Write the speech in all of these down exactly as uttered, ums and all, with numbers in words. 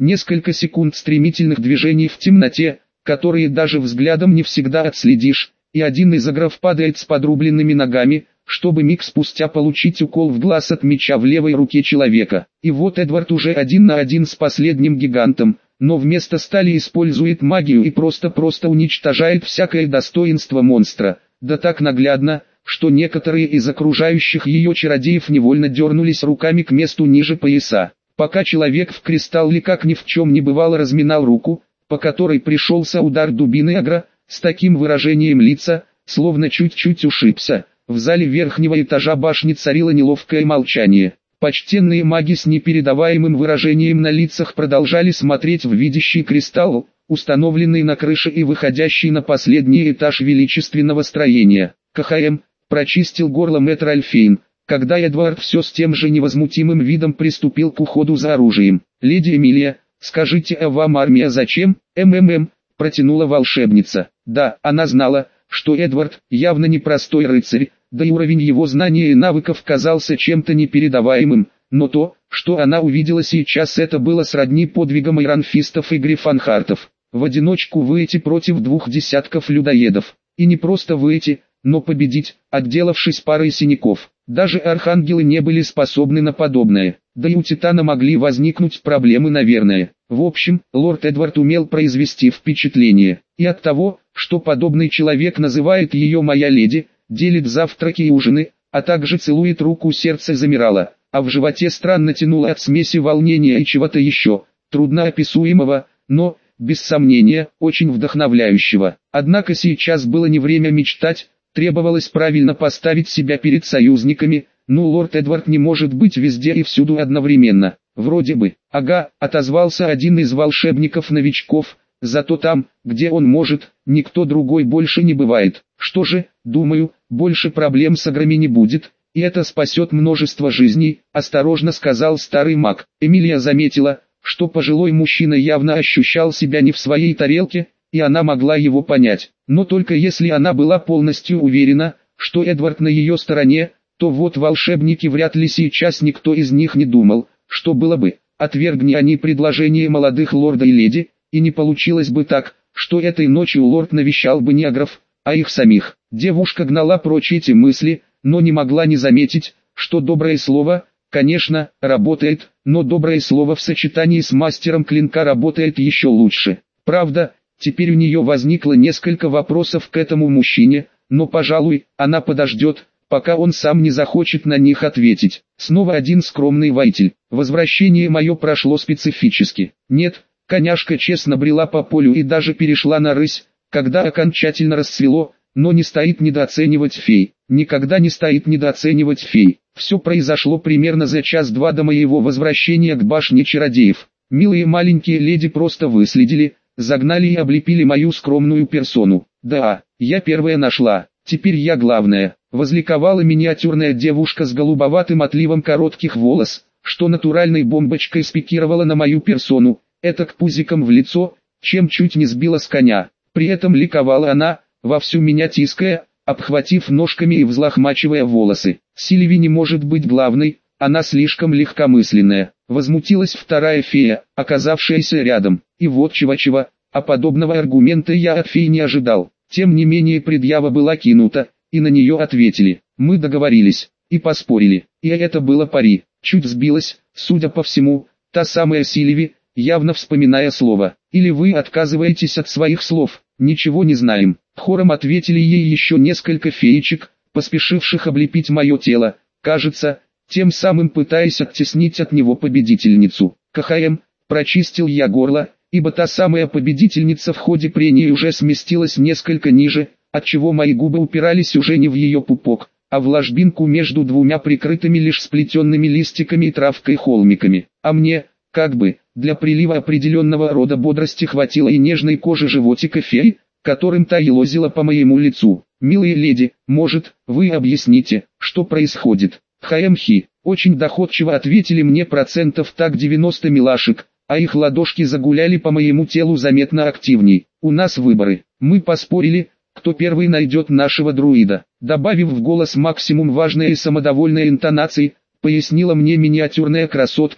Несколько секунд стремительных движений в темноте, которые даже взглядом не всегда отследишь, и один из агров падает с подрубленными ногами, чтобы миг спустя получить укол в глаз от меча в левой руке человека. И вот Эдвард уже один на один с последним гигантом, но вместо стали использует магию и просто-просто уничтожает всякое достоинство монстра, да так наглядно, что некоторые из окружающих ее чародеев невольно дернулись руками к месту ниже пояса. Пока человек в кристалле как ни в чем не бывало разминал руку, по которой пришелся удар дубины агра, с таким выражением лица, словно чуть-чуть ушибся, в зале верхнего этажа башни царило неловкое молчание. Почтенные маги с непередаваемым выражением на лицах продолжали смотреть в видящий кристалл, установленный на крыше и выходящий на последний этаж величественного строения. КХМ, прочистил горло мэтр Альфейн, когда Эдвард все с тем же невозмутимым видом приступил к уходу за оружием. «Леди Эмилия, скажите, а вам армия зачем?» «МММ», протянула волшебница. Да, она знала, что Эдвард явно непростой рыцарь, да и уровень его знаний и навыков казался чем-то непередаваемым, но то, что она увидела сейчас, это было сродни подвигам иранфистов и грифонхартов. В одиночку выйти против двух десятков людоедов, и не просто выйти, но победить, отделавшись парой синяков. Даже архангелы не были способны на подобное, да и у Титана могли возникнуть проблемы, наверное. В общем, лорд Эдвард умел произвести впечатление, и от того, что подобный человек называет ее «моя леди», делит завтраки и ужины, а также целует руку, сердце замирало, а в животе странно тянуло от смеси волнения и чего-то еще, трудноописуемого, но, без сомнения, очень вдохновляющего. Однако сейчас было не время мечтать, требовалось правильно поставить себя перед союзниками. Ну, лорд Эдвард не может быть везде и всюду одновременно. Вроде бы. Ага, отозвался один из волшебников-новичков, зато там, где он может, никто другой больше не бывает. Что же, думаю, больше проблем с аграми не будет, и это спасет множество жизней, осторожно сказал старый маг. Эмилия заметила, что пожилой мужчина явно ощущал себя не в своей тарелке, и она могла его понять. Но только если она была полностью уверена, что Эдвард на ее стороне, то вот волшебники вряд ли сейчас никто из них не думал, что было бы, отвергни они предложение молодых лорда и леди, и не получилось бы так, что этой ночью лорд навещал бы не агров, а их самих. Девушка гнала прочь эти мысли, но не могла не заметить, что доброе слово, конечно, работает, но доброе слово в сочетании с мастером клинка работает еще лучше. Правда, теперь у нее возникло несколько вопросов к этому мужчине, но, пожалуй, она подождет, пока он сам не захочет на них ответить. Снова один скромный воитель. Возвращение мое прошло специфически. Нет, коняшка честно брела по полю и даже перешла на рысь, когда окончательно расцвело, но не стоит недооценивать фей. Никогда не стоит недооценивать фей. Все произошло примерно за час-два до моего возвращения к башне чародеев. Милые маленькие леди просто выследили, загнали и облепили мою скромную персону. Да, я первая нашла, теперь я главная. Возликовала миниатюрная девушка с голубоватым отливом коротких волос, что натуральной бомбочкой спикировала на мою персону, этак пузиком в лицо, чем чуть не сбила с коня. При этом ликовала она, вовсю меня тиская, обхватив ножками и взлохмачивая волосы. Сильви не может быть главной, она слишком легкомысленная. Возмутилась вторая фея, оказавшаяся рядом. И вот чего-чего, а подобного аргумента я от феи не ожидал. Тем не менее предъява была кинута, и на нее ответили. Мы договорились, и поспорили, и это было пари. Чуть сбилась, судя по всему, та самая Сильви, явно вспоминая слово. Или вы отказываетесь от своих слов, ничего не знаем. Хором ответили ей еще несколько феечек, поспешивших облепить мое тело, кажется, тем самым пытаясь оттеснить от него победительницу. КХМ, прочистил я горло, ибо та самая победительница в ходе прений уже сместилась несколько ниже, отчего мои губы упирались уже не в ее пупок, а в ложбинку между двумя прикрытыми лишь сплетенными листиками и травкой холмиками. А мне, как бы, для прилива определенного рода бодрости хватило и нежной кожи животика феи, которым та елозила по моему лицу. Милые леди, может, вы объясните, что происходит? ХМХи, очень доходчиво ответили мне процентов так девяносто милашек, а их ладошки загуляли по моему телу заметно активней. У нас выборы, мы поспорили, кто первый найдет нашего друида. Добавив в голос максимум важной и самодовольной интонации, пояснила мне миниатюрная красотка,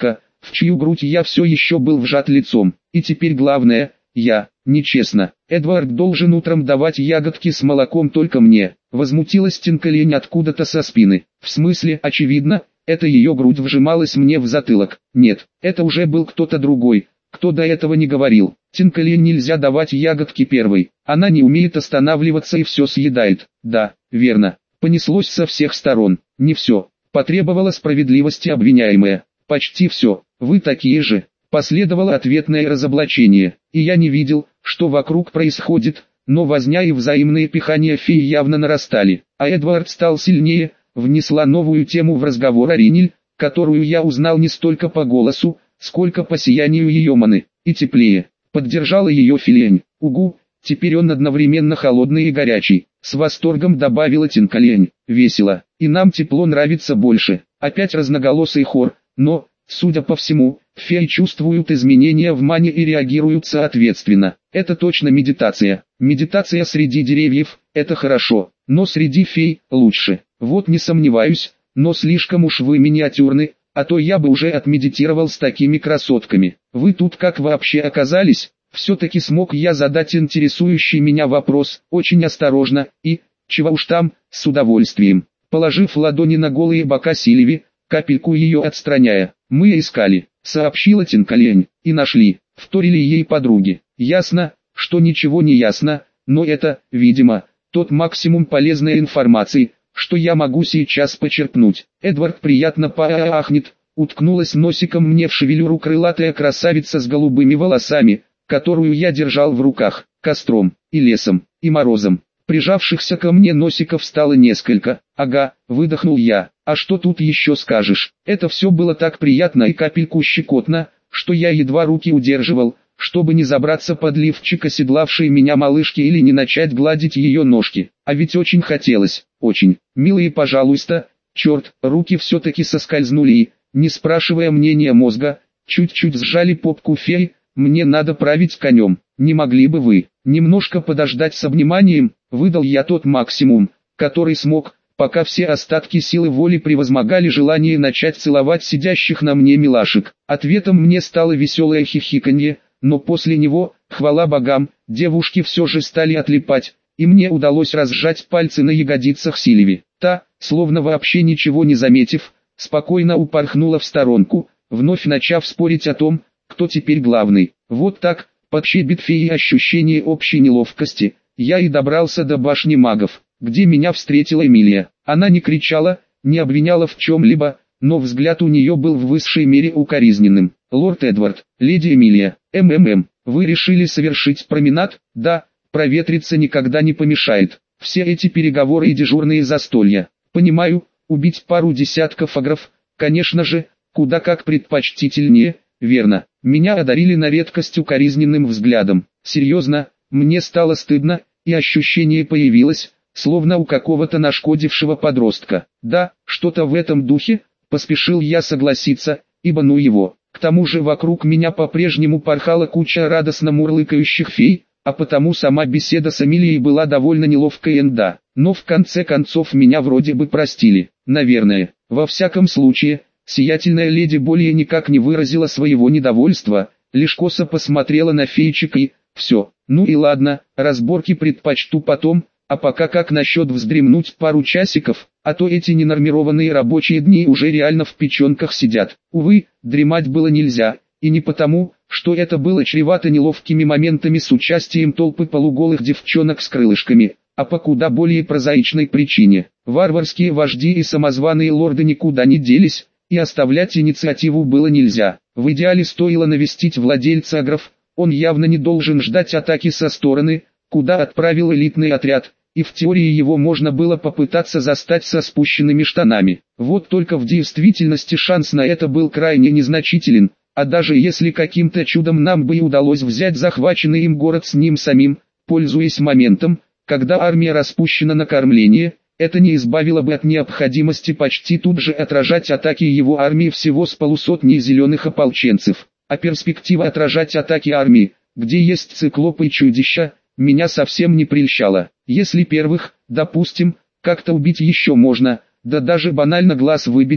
в чью грудь я все еще был вжат лицом. И теперь главное, я, нечестно. Эдвард должен утром давать ягодки с молоком только мне. Возмутилась Тинкалень откуда-то со спины. В смысле, очевидно, это ее грудь вжималась мне в затылок. Нет, это уже был кто-то другой, кто до этого не говорил. Тинкалень нельзя давать ягодки первой. Она не умеет останавливаться и все съедает. Да, верно. Понеслось со всех сторон. Не все. Потребовала справедливости обвиняемая. Почти все. Вы такие же. Последовало ответное разоблачение, и я не видел, что вокруг происходит, но возня и взаимные пихания феи явно нарастали, а Эдвард стал сильнее, внесла новую тему в разговор Аринель, которую я узнал не столько по голосу, сколько по сиянию ее маны, и теплее, поддержала ее Филень. Угу, теперь он одновременно холодный и горячий, с восторгом добавила Тинкалень. Весело, и нам тепло нравится больше. Опять разноголосый хор, но, судя по всему, феи чувствуют изменения в мане и реагируют соответственно. Это точно медитация. Медитация среди деревьев – это хорошо, но среди фей – лучше. Вот не сомневаюсь, но слишком уж вы миниатюрны, а то я бы уже отмедитировал с такими красотками. Вы тут как вообще оказались? Все-таки смог я задать интересующий меня вопрос, очень осторожно, и, чего уж там, с удовольствием. Положив ладони на голые бока Сильви, капельку ее отстраняя, мы искали, сообщила Тинкалень, и нашли, вторили ей подруги. Ясно, что ничего не ясно, но это, видимо, тот максимум полезной информации, что я могу сейчас почерпнуть. Эдвард приятно поахнет, уткнулась носиком мне в шевелюру крылатая красавица с голубыми волосами, которую я держал в руках, костром, и лесом, и морозом. Прижавшихся ко мне носиков стало несколько. Ага, выдохнул я. А что тут еще скажешь? Это все было так приятно и капельку щекотно, что я едва руки удерживал, чтобы не забраться под лифчик оседлавшей меня малышки или не начать гладить ее ножки. А ведь очень хотелось, очень. Милые, пожалуйста. Черт, руки все-таки соскользнули и, не спрашивая мнения мозга, чуть-чуть сжали попку феи. Мне надо править конем. Не могли бы вы немножко подождать с обниманием? Выдал я тот максимум, который смог, пока все остатки силы воли превозмогали желание начать целовать сидящих на мне милашек. Ответом мне стало веселое хихиканье, но после него, хвала богам, девушки все же стали отлипать, и мне удалось разжать пальцы на ягодицах Сильви. Та, словно вообще ничего не заметив, спокойно упорхнула в сторонку, вновь начав спорить о том, кто теперь главный. Вот так, под щебет феи и ощущение общей неловкости, я и добрался до башни магов, где меня встретила Эмилия. Она не кричала, не обвиняла в чем-либо, но взгляд у нее был в высшей мере укоризненным. «Лорд Эдвард, леди Эмилия, МММ, вы решили совершить променад?» «Да, проветриться никогда не помешает. Все эти переговоры и дежурные застолья. Понимаю, убить пару десятков агров, конечно же, куда как предпочтительнее». Верно, меня одарили на редкость укоризненным взглядом. Серьезно, мне стало стыдно, и ощущение появилось, словно у какого-то нашкодившего подростка. Да, что-то в этом духе, поспешил я согласиться, ибо ну его. К тому же вокруг меня по-прежнему порхала куча радостно мурлыкающих фей, а потому сама беседа с Эмилией была довольно неловкой и да. Но в конце концов меня вроде бы простили, наверное. Во всяком случае, сиятельная леди более никак не выразила своего недовольства, лишь косо посмотрела на феечек и «все, ну и ладно, разборки предпочту потом, а пока как насчет вздремнуть пару часиков, а то эти ненормированные рабочие дни уже реально в печенках сидят». Увы, дремать было нельзя, и не потому, что это было чревато неловкими моментами с участием толпы полуголых девчонок с крылышками, а по куда более прозаичной причине. Варварские вожди и самозваные лорды никуда не делись, и оставлять инициативу было нельзя. В идеале стоило навестить владельца агров, он явно не должен ждать атаки со стороны, куда отправил элитный отряд, и в теории его можно было попытаться застать со спущенными штанами. Вот только в действительности шанс на это был крайне незначителен, а даже если каким-то чудом нам бы и удалось взять захваченный им город с ним самим, пользуясь моментом, когда армия распущена на кормление, это не избавило бы от необходимости почти тут же отражать атаки его армии всего с полусотни зеленых ополченцев. А перспектива отражать атаки армии, где есть циклопы и чудища, меня совсем не прельщала. Если первых, допустим, как-то убить еще можно, да даже банально глаз выбить,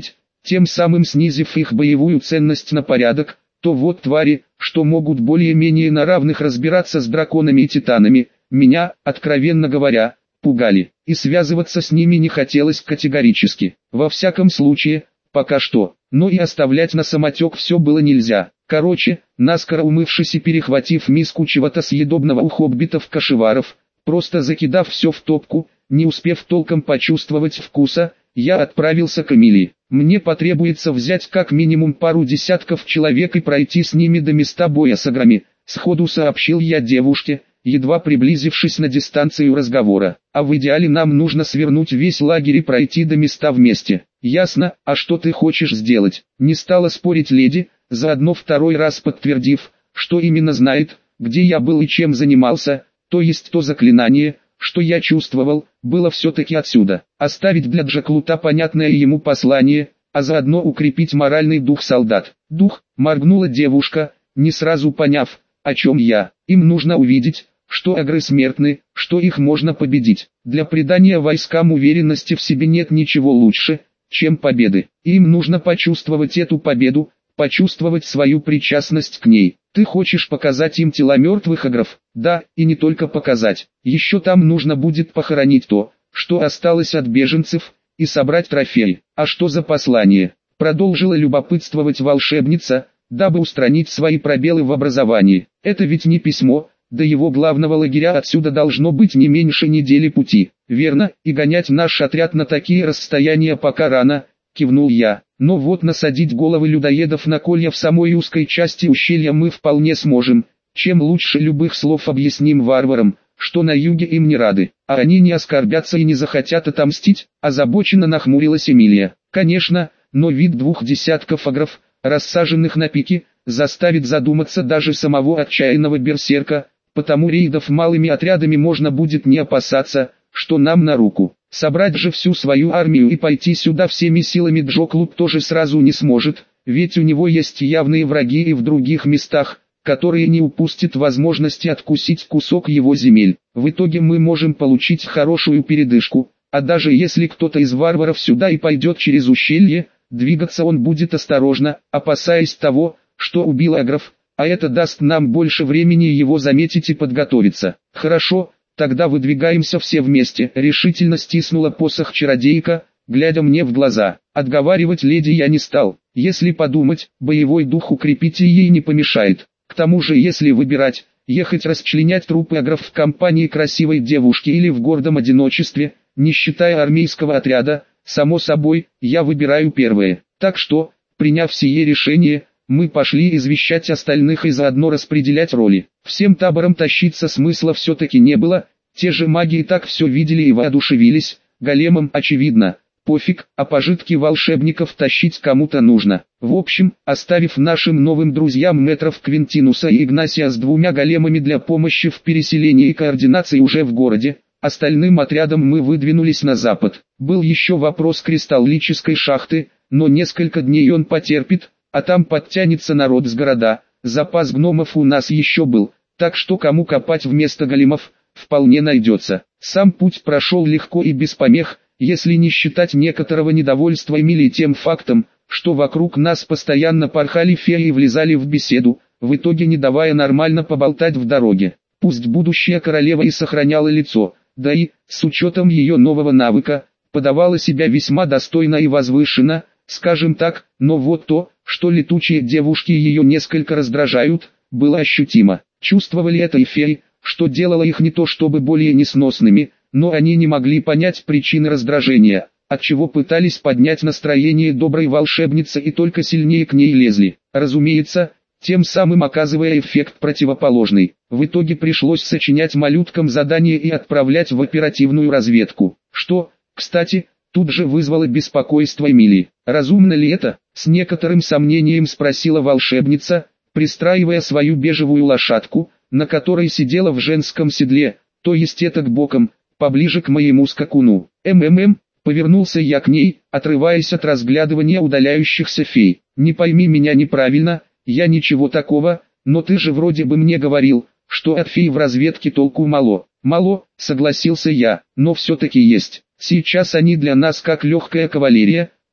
тем самым снизив их боевую ценность на порядок, то вот твари, что могут более-менее на равных разбираться с драконами и титанами, меня, откровенно говоря, пугали, и связываться с ними не хотелось категорически. Во всяком случае, пока что, но и оставлять на самотек все было нельзя. Короче, наскоро умывшись и перехватив миску чего-то съедобного у хоббитов-кошеваров, просто закидав все в топку, не успев толком почувствовать вкуса, я отправился к Эмилии. Мне потребуется взять как минимум пару десятков человек и пройти с ними до места боя с ограми, сходу сообщил я девушке, едва приблизившись на дистанцию разговора. А в идеале нам нужно свернуть весь лагерь и пройти до места вместе. Ясно, а что ты хочешь сделать? Не стала спорить леди, заодно второй раз подтвердив, что именно знает, где я был и чем занимался, то есть то заклинание, что я чувствовал, было все-таки отсюда. Оставить для Джаклута понятное ему послание, а заодно укрепить моральный дух солдат. Дух, моргнула девушка, не сразу поняв, о чем я. Им нужно увидеть, что агры смертны, что их можно победить. Для придания войскам уверенности в себе нет ничего лучше, чем победы. Им нужно почувствовать эту победу, почувствовать свою причастность к ней. Ты хочешь показать им тела мертвых агров? Да, и не только показать. Еще там нужно будет похоронить то, что осталось от беженцев, и собрать трофеи. А что за послание? Продолжила любопытствовать волшебница, дабы устранить свои пробелы в образовании. Это ведь не письмо, до его главного лагеря отсюда должно быть не меньше недели пути. Верно, и гонять наш отряд на такие расстояния пока рано, кивнул я. Но вот насадить головы людоедов на колья в самой узкой части ущелья мы вполне сможем, чем лучше любых слов объясним варварам, что на юге им не рады, а они не оскорбятся и не захотят отомстить, озабоченно нахмурилась Эмилия. Конечно, но вид двух десятков агров, рассаженных на пике, заставит задуматься даже самого отчаянного берсерка, потому рейдов малыми отрядами можно будет не опасаться, что нам на руку. Собрать же всю свою армию и пойти сюда всеми силами Джоклуб тоже сразу не сможет, ведь у него есть явные враги и в других местах, которые не упустят возможности откусить кусок его земель. В итоге мы можем получить хорошую передышку, а даже если кто-то из варваров сюда и пойдет через ущелье, двигаться он будет осторожно, опасаясь того, что убил агров, а это даст нам больше времени его заметить и подготовиться. Хорошо. Тогда выдвигаемся все вместе, решительно стиснула посох чародейка, глядя мне в глаза. Отговаривать леди я не стал. Если подумать, боевой дух укрепить ей не помешает. К тому же если выбирать, ехать расчленять трупы агров в компании красивой девушки или в гордом одиночестве, не считая армейского отряда, само собой, я выбираю первое. Так что, приняв сие решение, мы пошли извещать остальных и заодно распределять роли. Всем табором тащиться смысла все-таки не было, те же маги и так все видели и воодушевились, големам очевидно, пофиг, а пожитки волшебников тащить кому-то нужно. В общем, оставив нашим новым друзьям метров Квинтинуса и Игнасия с двумя големами для помощи в переселении и координации уже в городе, остальным отрядом мы выдвинулись на запад. Был еще вопрос кристаллической шахты, но несколько дней он потерпит, а там подтянется народ с города, запас гномов у нас еще был, так что кому копать вместо големов, вполне найдется. Сам путь прошел легко и без помех, если не считать некоторого недовольства Эмилии тем фактом, что вокруг нас постоянно порхали феи и влезали в беседу, в итоге не давая нормально поболтать в дороге. Пусть будущая королева и сохраняла лицо, да и, с учетом ее нового навыка, подавала себя весьма достойно и возвышенно, скажем так, но вот то, что летучие девушки ее несколько раздражают, было ощутимо. Чувствовали это и феи, что делало их не то чтобы более несносными, но они не могли понять причины раздражения, отчего пытались поднять настроение доброй волшебницы и только сильнее к ней лезли. Разумеется, тем самым оказывая эффект противоположный. В итоге пришлось сочинять малюткам задание и отправлять в оперативную разведку, что, кстати, тут же вызвало беспокойство Эмилии. «Разумно ли это?» — с некоторым сомнением спросила волшебница, пристраивая свою бежевую лошадку, на которой сидела в женском седле, то есть это к бокам, поближе к моему скакуну. «МММ», — повернулся я к ней, отрываясь от разглядывания удаляющихся фей. «Не пойми меня неправильно, я ничего такого, но ты же вроде бы мне говорил, что от фей в разведке толку мало». «Мало», — согласился я, — «но все-таки есть. Сейчас они для нас как легкая кавалерия,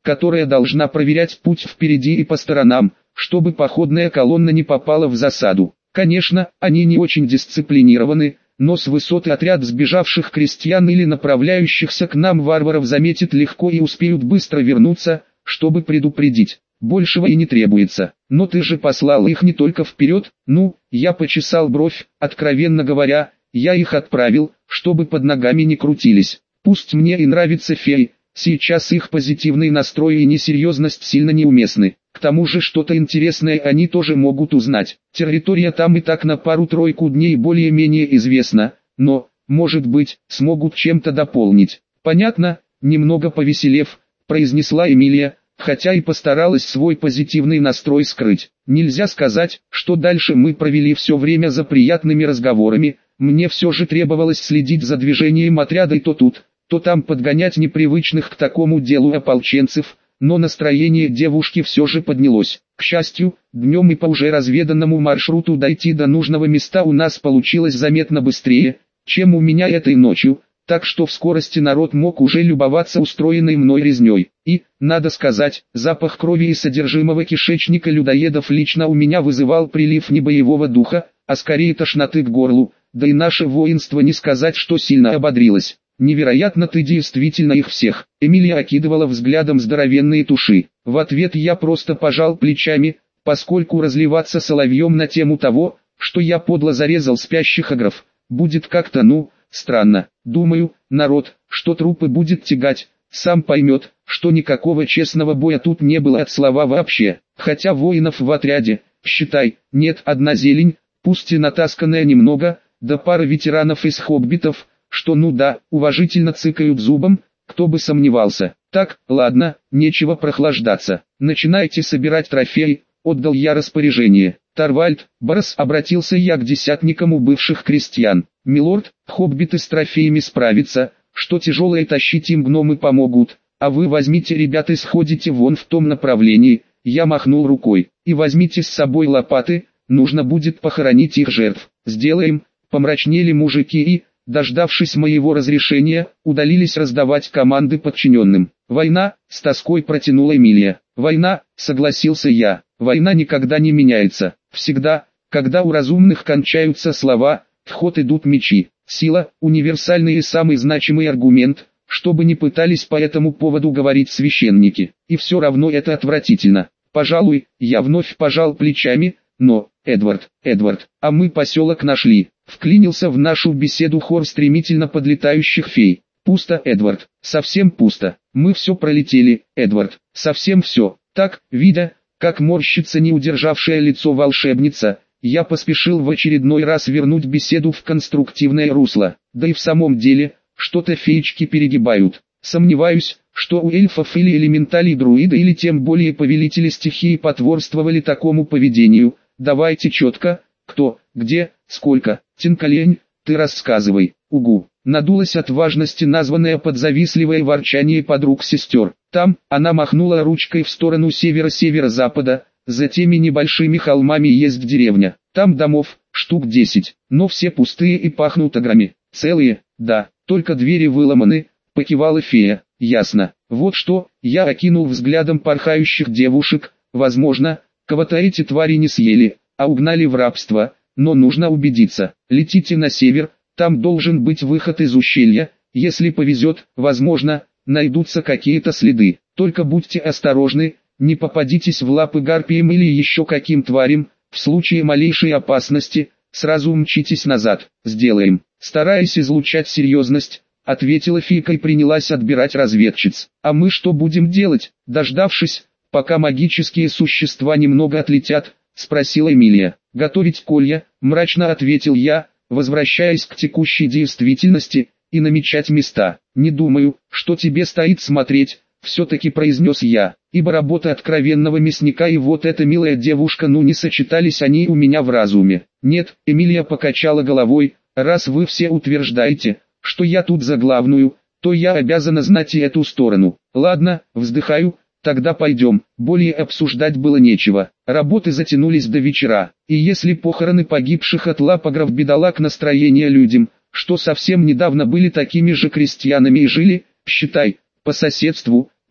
которая должна проверять путь впереди и по сторонам, чтобы походная колонна не попала в засаду. Конечно, они не очень дисциплинированы, но с высоты отряд сбежавших крестьян или направляющихся к нам варваров заметит легко и успеют быстро вернуться, чтобы предупредить. Большего и не требуется. Но ты же послал их не только вперед. Ну, я почесал бровь, откровенно говоря, я их отправил, чтобы под ногами не крутились. Пусть мне и нравятся феи, сейчас их позитивный настрой и несерьезность сильно неуместны. К тому же что-то интересное они тоже могут узнать. Территория там и так на пару-тройку дней более-менее известна, но, может быть, смогут чем-то дополнить. Понятно, немного повеселев, произнесла Эмилия, хотя и постаралась свой позитивный настрой скрыть. Нельзя сказать, что дальше мы провели все время за приятными разговорами, мне все же требовалось следить за движением отряда и то тут, то там подгонять непривычных к такому делу ополченцев, но настроение девушки все же поднялось. К счастью, днем и по уже разведанному маршруту дойти до нужного места у нас получилось заметно быстрее, чем у меня этой ночью, так что в скорости народ мог уже любоваться устроенной мной резней. И, надо сказать, запах крови и содержимого кишечника людоедов лично у меня вызывал прилив не боевого духа, а скорее тошноты к горлу, да и наше воинство не сказать, что сильно ободрилось. Невероятно, ты действительно их всех. Эмилия окидывала взглядом здоровенные туши. В ответ я просто пожал плечами, поскольку разливаться соловьем на тему того, что я подло зарезал спящих агров, будет как-то ну, странно. Думаю, народ, что трупы будет тягать, сам поймет, что никакого честного боя тут не было от слова вообще. Хотя воинов в отряде, считай, нет, одна зелень, пусть и натасканная немного, да пара ветеранов из хоббитов, что ну да, уважительно цыкают зубом, кто бы сомневался. Так, ладно, нечего прохлаждаться. Начинайте собирать трофеи, отдал я распоряжение. Торвальд, Барс, обратился я к десятникам у бывших крестьян. Милорд, хоббиты с трофеями справятся, что тяжелое тащить им гномы помогут, а вы возьмите ребят и сходите вон в том направлении. Я махнул рукой. И возьмите с собой лопаты, нужно будет похоронить их жертв. Сделаем, помрачнели мужики и, дождавшись моего разрешения, удалились раздавать команды подчиненным. «Война», — с тоской протянула Эмилия. «Война», — согласился я. «Война никогда не меняется. Всегда, когда у разумных кончаются слова, в ход идут мечи. Сила — универсальный и самый значимый аргумент, что бы ни пытались по этому поводу говорить священники. И все равно это отвратительно. Пожалуй, я вновь пожал плечами, но, Эдвард, Эдвард, а мы поселок нашли». Вклинился в нашу беседу хор стремительно подлетающих фей. «Пусто, Эдвард, совсем пусто. Мы все пролетели, Эдвард, совсем все». Так, видя, как морщится не удержавшее лицо волшебница, я поспешил в очередной раз вернуть беседу в конструктивное русло. Да и в самом деле, что-то феечки перегибают. Сомневаюсь, что у эльфов или элементалей друида или тем более повелители стихии потворствовали такому поведению. Давайте четко, кто, где, сколько. Тинкалень, ты рассказывай. Угу. Надулась от важности названная под завистливое ворчание подруг-сестер. Там, она махнула ручкой в сторону севера-северо-запада, за теми небольшими холмами есть деревня. Там домов, штук десять, но все пустые и пахнут аграми. Целые, да, только двери выломаны, покивала фея. Ясно. Вот что, я окинул взглядом порхающих девушек, возможно, кого-то эти твари не съели, а угнали в рабство. Но нужно убедиться. Летите на север, там должен быть выход из ущелья, если повезет, возможно, найдутся какие-то следы. Только будьте осторожны, не попадитесь в лапы гарпиям или еще каким тварям, в случае малейшей опасности, сразу мчитесь назад. Сделаем. Стараясь излучать серьезность, ответила Фика и принялась отбирать разведчиц. А мы что будем делать, дождавшись, пока магические существа немного отлетят, спросила Эмилия. «Готовить колья», — мрачно ответил я, возвращаясь к текущей действительности, и намечать места. «Не думаю, что тебе стоит смотреть», — все-таки произнес я, ибо работа откровенного мясника и вот эта милая девушка, ну не сочетались они у меня в разуме. «Нет», — Эмилия покачала головой, — «раз вы все утверждаете, что я тут за главную, то я обязана знать и эту сторону. Ладно, вздыхаю, тогда пойдем». Более обсуждать было нечего. Работы затянулись до вечера, и если похороны погибших от лап агров бедолаг настроение людям, что совсем недавно были такими же крестьянами и жили, считай, по соседству,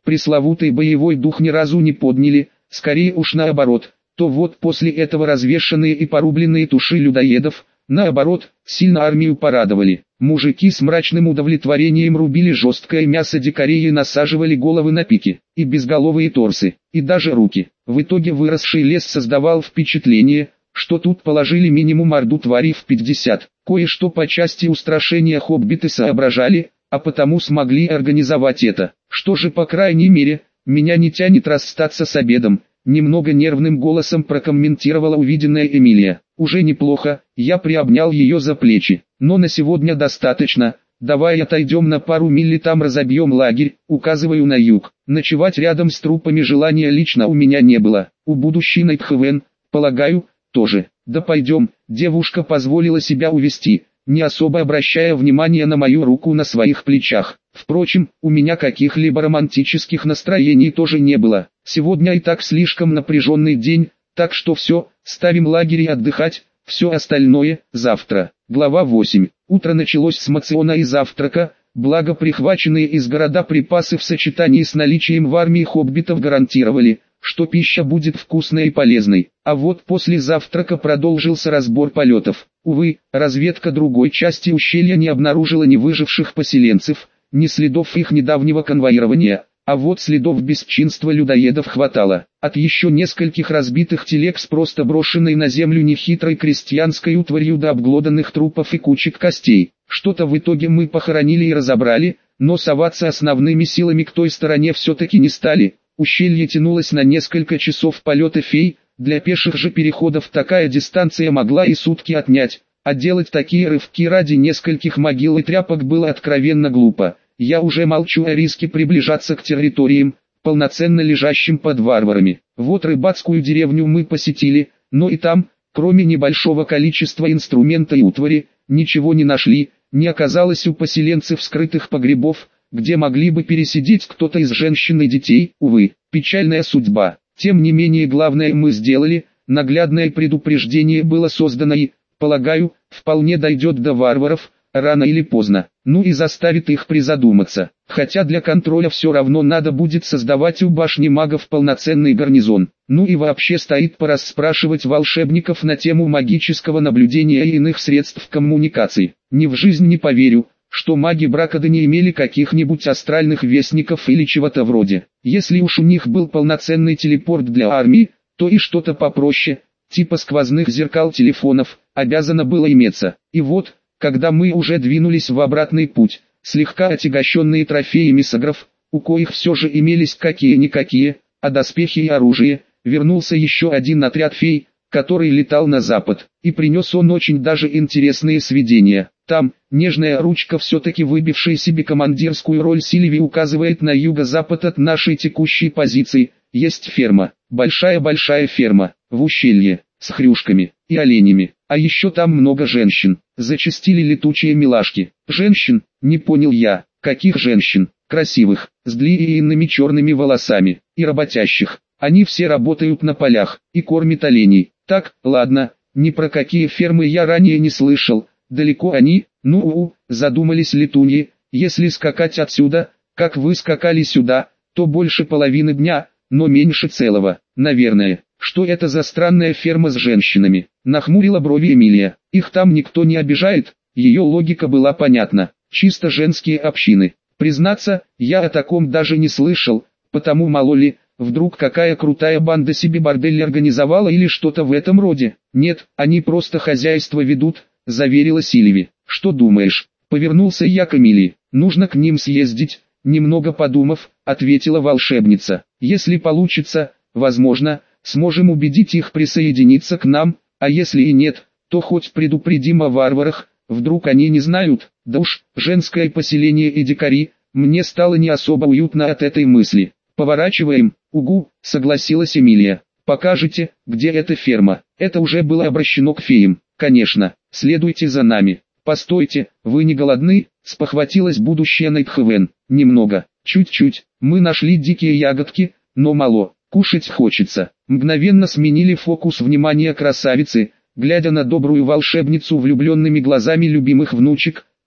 пресловутый боевой дух ни разу не подняли, скорее уж наоборот, то вот после этого развешанные и порубленные туши людоедов, наоборот, сильно армию порадовали. Мужики с мрачным удовлетворением рубили жесткое мясо дикарей и насаживали головы на пики, и безголовые торсы, и даже руки. В итоге выросший лес создавал впечатление, что тут положили минимум орду тварей в пятьдесят. Кое-что по части устрашения хоббиты соображали, а потому смогли организовать это. Что же, по крайней мере, меня не тянет расстаться с обедом. Немного нервным голосом прокомментировала увиденная Эмилия. Уже неплохо, я приобнял ее за плечи. Но на сегодня достаточно, давай отойдем на пару миль и там разобьем лагерь, указываю на юг. Ночевать рядом с трупами желания лично у меня не было. У будущей Найтхвен, полагаю, тоже. Да пойдем, девушка позволила себя увести, не особо обращая внимания на мою руку на своих плечах. Впрочем, у меня каких-либо романтических настроений тоже не было. Сегодня и так слишком напряженный день, так что все, ставим лагерь и отдыхать, все остальное завтра. Глава восемь. Утро началось с мациона и завтрака, благо прихваченные из города припасы в сочетании с наличием в армии хоббитов гарантировали, что пища будет вкусной и полезной. А вот после завтрака продолжился разбор полетов. Увы, разведка другой части ущелья не обнаружила ни выживших поселенцев, ни следов их недавнего конвоирования, а вот следов бесчинства людоедов хватало. От еще нескольких разбитых телег с просто брошенной на землю нехитрой крестьянской утварью до обглоданных трупов и кучек костей. Что-то в итоге мы похоронили и разобрали, но соваться основными силами к той стороне все-таки не стали. Ущелье тянулось на несколько часов полета фей, для пеших же переходов такая дистанция могла и сутки отнять, а делать такие рывки ради нескольких могил и тряпок было откровенно глупо. Я уже молчу о риске приближаться к территориям, полноценно лежащим под варварами. Вот рыбацкую деревню мы посетили, но и там, кроме небольшого количества инструмента и утвари, ничего не нашли, не оказалось у поселенцев скрытых погребов, где могли бы пересидеть кто-то из женщин и детей. Увы, печальная судьба. Тем не менее главное мы сделали, наглядное предупреждение было создано и, полагаю, вполне дойдет до варваров, рано или поздно, ну и заставит их призадуматься. Хотя для контроля все равно надо будет создавать у башни магов полноценный гарнизон. Ну и вообще стоит порасспрашивать волшебников на тему магического наблюдения и иных средств коммуникации. Ни в жизнь не поверю, что маги Бракода не имели каких-нибудь астральных вестников или чего-то вроде. Если уж у них был полноценный телепорт для армии, то и что-то попроще, типа сквозных зеркал телефонов, обязано было иметься. И вот, когда мы уже двинулись в обратный путь, слегка отягощенные трофеями сагров, у коих все же имелись какие-никакие, а доспехи и оружие, вернулся еще один отряд фей, который летал на запад, и принес он очень даже интересные сведения. Там, нежная ручка все-таки выбившая себе командирскую роль Сильви указывает на юго-запад от нашей текущей позиции, есть ферма, большая-большая ферма, в ущелье, с хрюшками и оленями, а еще там много женщин, зачастили летучие милашки. Женщин, не понял я, каких женщин, красивых, с длинными черными волосами, и работящих, они все работают на полях, и кормят оленей. Так, ладно, ни про какие фермы я ранее не слышал, далеко они, ну-у, задумались летуньи, если скакать отсюда, как вы скакали сюда, то больше половины дня, но меньше целого, наверное. Что это за странная ферма с женщинами? Нахмурила брови Эмилия. Их там никто не обижает, ее логика была понятна, чисто женские общины. Признаться, я о таком даже не слышал, потому мало ли, вдруг какая крутая банда себе бордель организовала или что-то в этом роде. Нет, они просто хозяйство ведут, заверила Сильви. Что думаешь? Повернулся я к Эмилии. Нужно к ним съездить, немного подумав, ответила волшебница. Если получится, возможно, сможем убедить их присоединиться к нам, а если и нет, то хоть предупредим о варварах, вдруг они не знают. Да уж, женское поселение и дикари, мне стало не особо уютно от этой мысли. Поворачиваем, угу, согласилась Эмилия. Покажете, где эта ферма? Это уже было обращено к феям. Конечно, следуйте за нами. Постойте, вы не голодны? Спохватилась будущая Найтхвен. Немного, чуть-чуть. Мы нашли дикие ягодки, но мало. Кушать хочется. Мгновенно сменили фокус внимания красавицы, глядя на добрую волшебницу влюбленными глазами любимых внучек,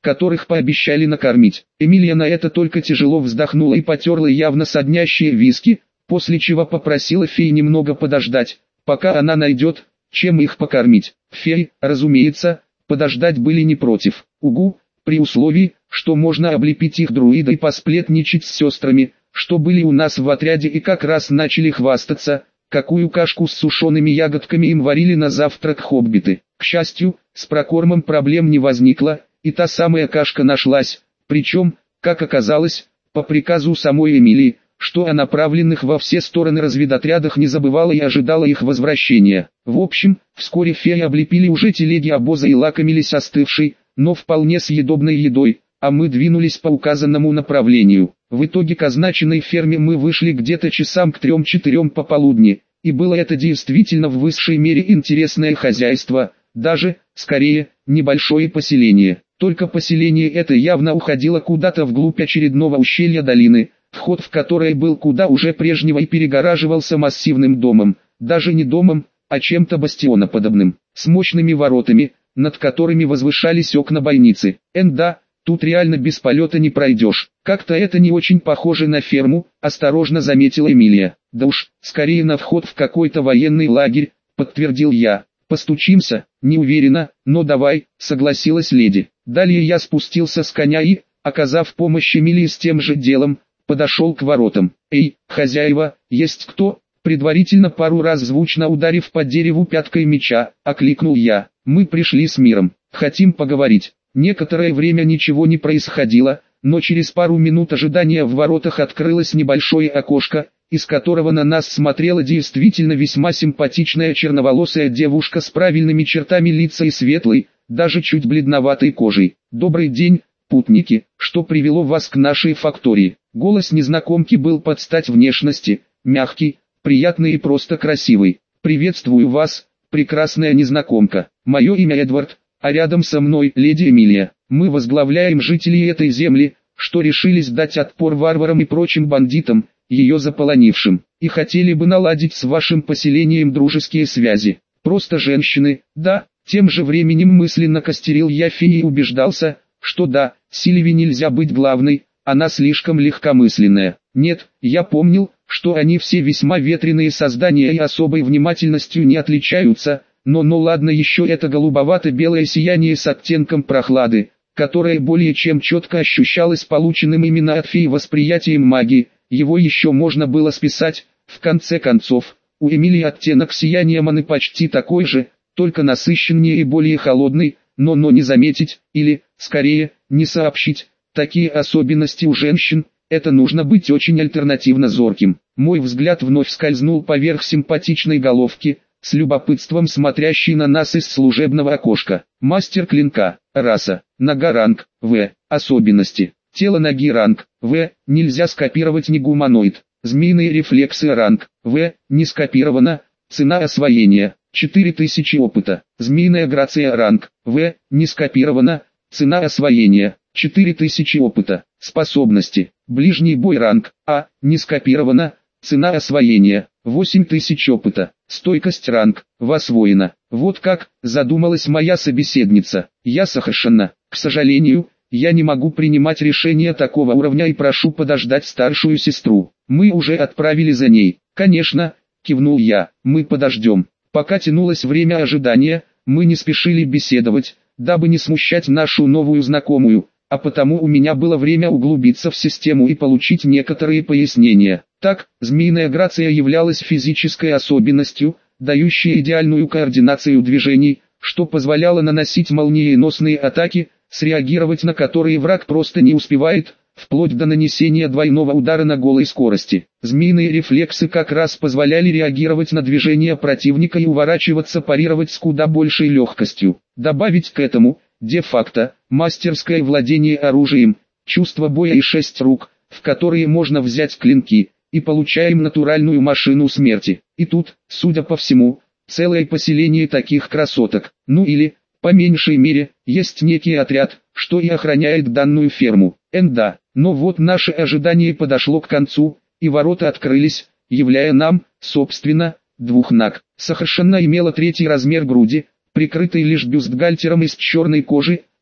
которых пообещали накормить. Эмилия на это только тяжело вздохнула и потерла явно соднящие виски, после чего попросила феи немного подождать, пока она найдет, чем их покормить. Феи, разумеется, подождать были не против. Угу, при условии, что можно облепить их друидой и посплетничать с сестрами, что были у нас в отряде и как раз начали хвастаться, какую кашку с сушеными ягодками им варили на завтрак хоббиты. К счастью, с прокормом проблем не возникло, и та самая кашка нашлась, причем, как оказалось, по приказу самой Эмилии, что о направленных во все стороны разведотрядах не забывала и ожидала их возвращения. В общем, вскоре феи облепили уже телеги обоза и лакомились остывшей, но вполне съедобной едой, а мы двинулись по указанному направлению. В итоге к означенной ферме мы вышли где-то часам к трем-четырем пополудни, и было это действительно в высшей мере интересное хозяйство, даже, скорее, небольшое поселение. Только поселение это явно уходило куда-то вглубь очередного ущелья долины, вход в которое был куда уже прежнего и перегораживался массивным домом, даже не домом, а чем-то бастионоподобным, с мощными воротами, над которыми возвышались окна бойницы. Энда, тут реально без полета не пройдешь. Как-то это не очень похоже на ферму, осторожно заметила Эмилия. Да уж, скорее на вход в какой-то военный лагерь, подтвердил я. Постучимся, не уверена, но давай, согласилась леди. Далее я спустился с коня и, оказав помощь Эмилии с тем же делом, подошел к воротам. Эй, хозяева, есть кто? Предварительно пару раз звучно ударив по дереву пяткой меча, окликнул я. Мы пришли с миром, хотим поговорить. Некоторое время ничего не происходило, но через пару минут ожидания в воротах открылось небольшое окошко, из которого на нас смотрела действительно весьма симпатичная черноволосая девушка с правильными чертами лица и светлой, даже чуть бледноватой кожей. «Добрый день, путники, что привело вас к нашей фактории?» Голос незнакомки был под стать внешности, мягкий, приятный и просто красивый. «Приветствую вас, прекрасная незнакомка. Мое имя Эдвард, а рядом со мной леди Эмилия. Мы возглавляем жителей этой земли, что решились дать отпор варварам и прочим бандитам, ее заполонившим, и хотели бы наладить с вашим поселением дружеские связи. Просто женщины, да». Тем же временем мысленно костерил я феи и убеждался, что да, Сильви нельзя быть главной, она слишком легкомысленная. Нет, я помнил, что они все весьма ветреные создания и особой внимательностью не отличаются, но ну ладно еще это голубовато-белое сияние с оттенком прохлады, которое более чем четко ощущалось полученным именно от феи восприятием магии, его еще можно было списать, в конце концов, у Эмилии оттенок сияния маны почти такой же, только насыщеннее и более холодный, но но не заметить, или, скорее, не сообщить, такие особенности у женщин, это нужно быть очень альтернативно зорким. Мой взгляд вновь скользнул поверх симпатичной головки, с любопытством смотрящей на нас из служебного окошка. Мастер клинка, раса, нога ранг, В, особенности, тело ноги ранг, В, нельзя скопировать не гуманоид, змеиные рефлексы ранг, В, не скопировано, цена освоения. четыре тысячи опыта. Змеиная грация ранг, В, не скопировано, цена освоения, четыре тысячи опыта. Способности, ближний бой ранг, А, не скопировано, цена освоения, восемь тысяч опыта. Стойкость ранг, В освоена. Вот как, задумалась моя собеседница. Я совершенно, к сожалению, я не могу принимать решения такого уровня и прошу подождать старшую сестру. Мы уже отправили за ней. Конечно, кивнул я, мы подождем. Пока тянулось время ожидания, мы не спешили беседовать, дабы не смущать нашу новую знакомую, а потому у меня было время углубиться в систему и получить некоторые пояснения. Так, змеиная грация являлась физической особенностью, дающей идеальную координацию движений, что позволяло наносить молниеносные атаки, среагировать на которые враг просто не успевает, вплоть до нанесения двойного удара на голой скорости. Змеиные рефлексы как раз позволяли реагировать на движения противника и уворачиваться, парировать с куда большей легкостью. Добавить к этому, де-факто, мастерское владение оружием, чувство боя и шесть рук, в которые можно взять клинки, и получаем натуральную машину смерти. И тут, судя по всему, целое поселение таких красоток, ну или, по меньшей мере, есть некий отряд, что и охраняет данную ферму. Энда. Но вот наше ожидание подошло к концу, и ворота открылись, являя нам, собственно, двух наг. Совершенно имела третий размер груди, прикрытый лишь бюстгальтером из черной кожи,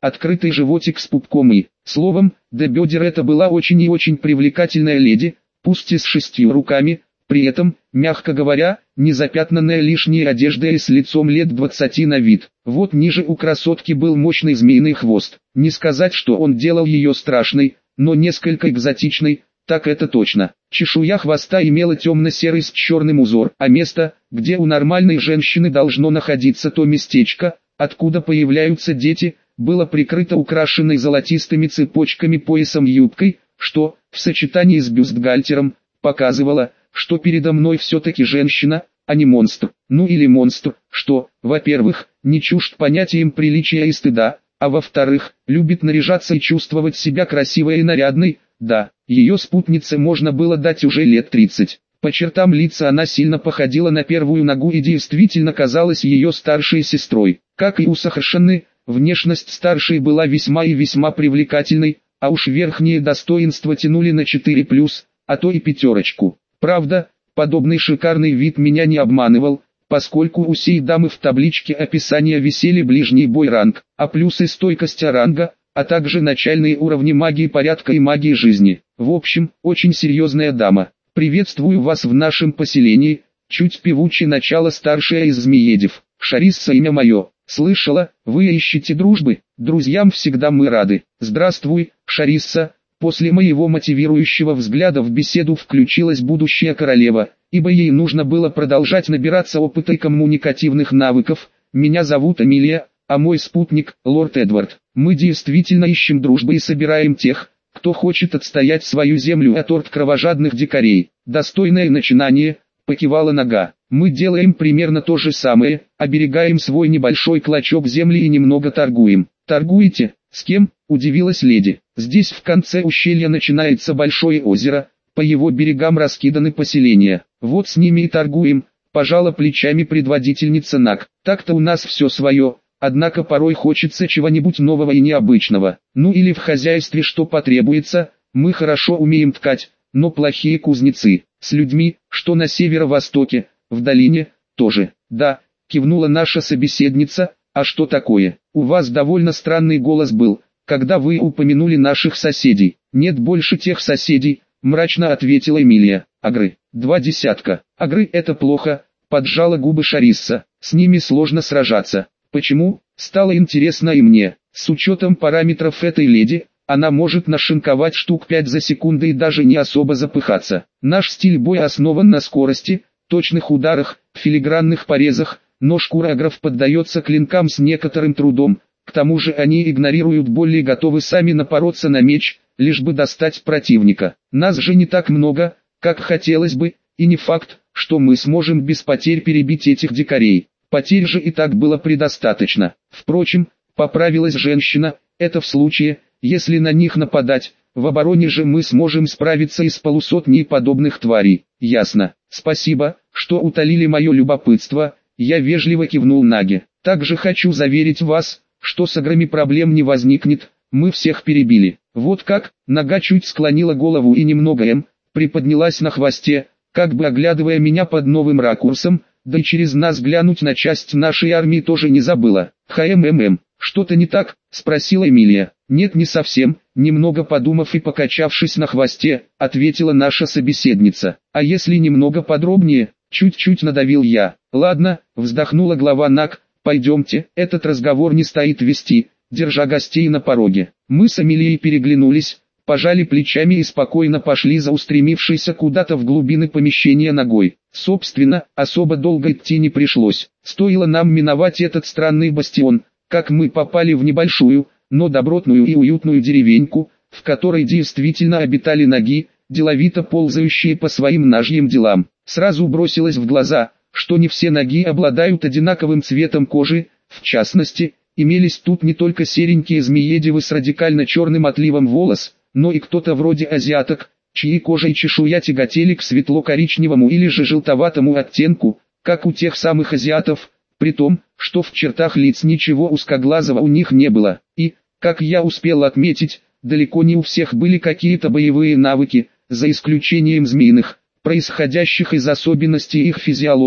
открытый животик с пупком и, словом, до бедер это была очень и очень привлекательная леди, пусть и с шестью руками, при этом, мягко говоря, не запятнанная лишней одеждой и с лицом лет двадцати на вид. Вот ниже у красотки был мощный змеиный хвост. Не сказать, что он делал ее страшной, но несколько экзотичной, так это точно. Чешуя хвоста имела темно-серый с черным узор, а место, где у нормальной женщины должно находиться то местечко, откуда появляются дети, было прикрыто украшенной золотистыми цепочками поясом юбкой, что, в сочетании с бюстгальтером, показывало, что передо мной все-таки женщина, а не монстр. Ну или монстр, что, во-первых, не чужд понятиям приличия и стыда, а во-вторых, любит наряжаться и чувствовать себя красивой и нарядной. Да, ее спутнице можно было дать уже лет тридцать. По чертам лица она сильно походила на первую ногу и действительно казалась ее старшей сестрой. Как и у Сахаршины, внешность старшей была весьма и весьма привлекательной, а уж верхние достоинства тянули на четыре плюс, а то и пятерочку. Правда, подобный шикарный вид меня не обманывал, поскольку у сей дамы в табличке описания висели ближний бой ранг, а плюсы стойкость ранга, а также начальные уровни магии порядка и магии жизни. В общем, очень серьезная дама. Приветствую вас в нашем поселении, чуть певуче начало старшая из Змеедев. Шарисса имя мое. Слышала, вы ищете дружбы, друзьям всегда мы рады. Здравствуй, Шарисса. После моего мотивирующего взгляда в беседу включилась будущая королева, ибо ей нужно было продолжать набираться опыта и коммуникативных навыков. Меня зовут Эмилия, а мой спутник – лорд Эдвард. Мы действительно ищем дружбы и собираем тех, кто хочет отстоять свою землю от орд кровожадных дикарей. Достойное начинание, покивала нога. Мы делаем примерно то же самое, оберегаем свой небольшой клочок земли и немного торгуем. Торгуете? С кем? Удивилась леди. Здесь в конце ущелья начинается большое озеро, по его берегам раскиданы поселения. Вот с ними и торгуем, пожала плечами предводительница Наг. Так-то у нас все свое, однако порой хочется чего-нибудь нового и необычного. Ну или в хозяйстве что потребуется, мы хорошо умеем ткать, но плохие кузнецы. С людьми, что на северо-востоке, в долине, тоже. Да, кивнула наша собеседница. А что такое? У вас довольно странный голос был, когда вы упомянули наших соседей. Нет больше тех соседей, мрачно ответила Эмилия. Агры, два десятка. Агры это плохо, поджала губы Шарисса. С ними сложно сражаться. Почему? Стало интересно и мне. С учетом параметров этой леди, она может нашинковать штук пять за секунду и даже не особо запыхаться. Наш стиль боя основан на скорости, точных ударах, филигранных порезах, но шкура агров поддается клинкам с некоторым трудом, к тому же они игнорируют боль и готовы сами напороться на меч, лишь бы достать противника. Нас же не так много, как хотелось бы, и не факт, что мы сможем без потерь перебить этих дикарей. Потерь же и так было предостаточно. Впрочем, поправилась женщина, это в случае, если на них нападать, в обороне же мы сможем справиться и с полусотней подобных тварей. Ясно. Спасибо, что утолили мое любопытство. Я вежливо кивнул Наге. Также хочу заверить вас, что с аграми проблем не возникнет, мы всех перебили. Вот как, нога чуть склонила голову и немного м, приподнялась на хвосте, как бы оглядывая меня под новым ракурсом, да и через нас глянуть на часть нашей армии тоже не забыла. Хммм, что-то не так? Спросила Эмилия. Нет, не совсем, немного подумав и покачавшись на хвосте, ответила наша собеседница. А если немного подробнее? Чуть-чуть надавил я. Ладно, вздохнула глава Наг, пойдемте, этот разговор не стоит вести, держа гостей на пороге. Мы с Эмилией переглянулись, пожали плечами и спокойно пошли за устремившейся куда-то в глубины помещения ногой. Собственно, особо долго идти не пришлось. Стоило нам миновать этот странный бастион, как мы попали в небольшую, но добротную и уютную деревеньку, в которой действительно обитали ноги, деловито ползающие по своим нажьим делам. Сразу бросилось в глаза, что не все ноги обладают одинаковым цветом кожи, в частности, имелись тут не только серенькие змеедевы с радикально черным отливом волос, но и кто-то вроде азиаток, чьи кожа и чешуя тяготели к светло-коричневому или же желтоватому оттенку, как у тех самых азиатов, при том, что в чертах лиц ничего узкоглазого у них не было, и, как я успел отметить, далеко не у всех были какие-то боевые навыки, за исключением змеиных, происходящих из особенностей их физиологии,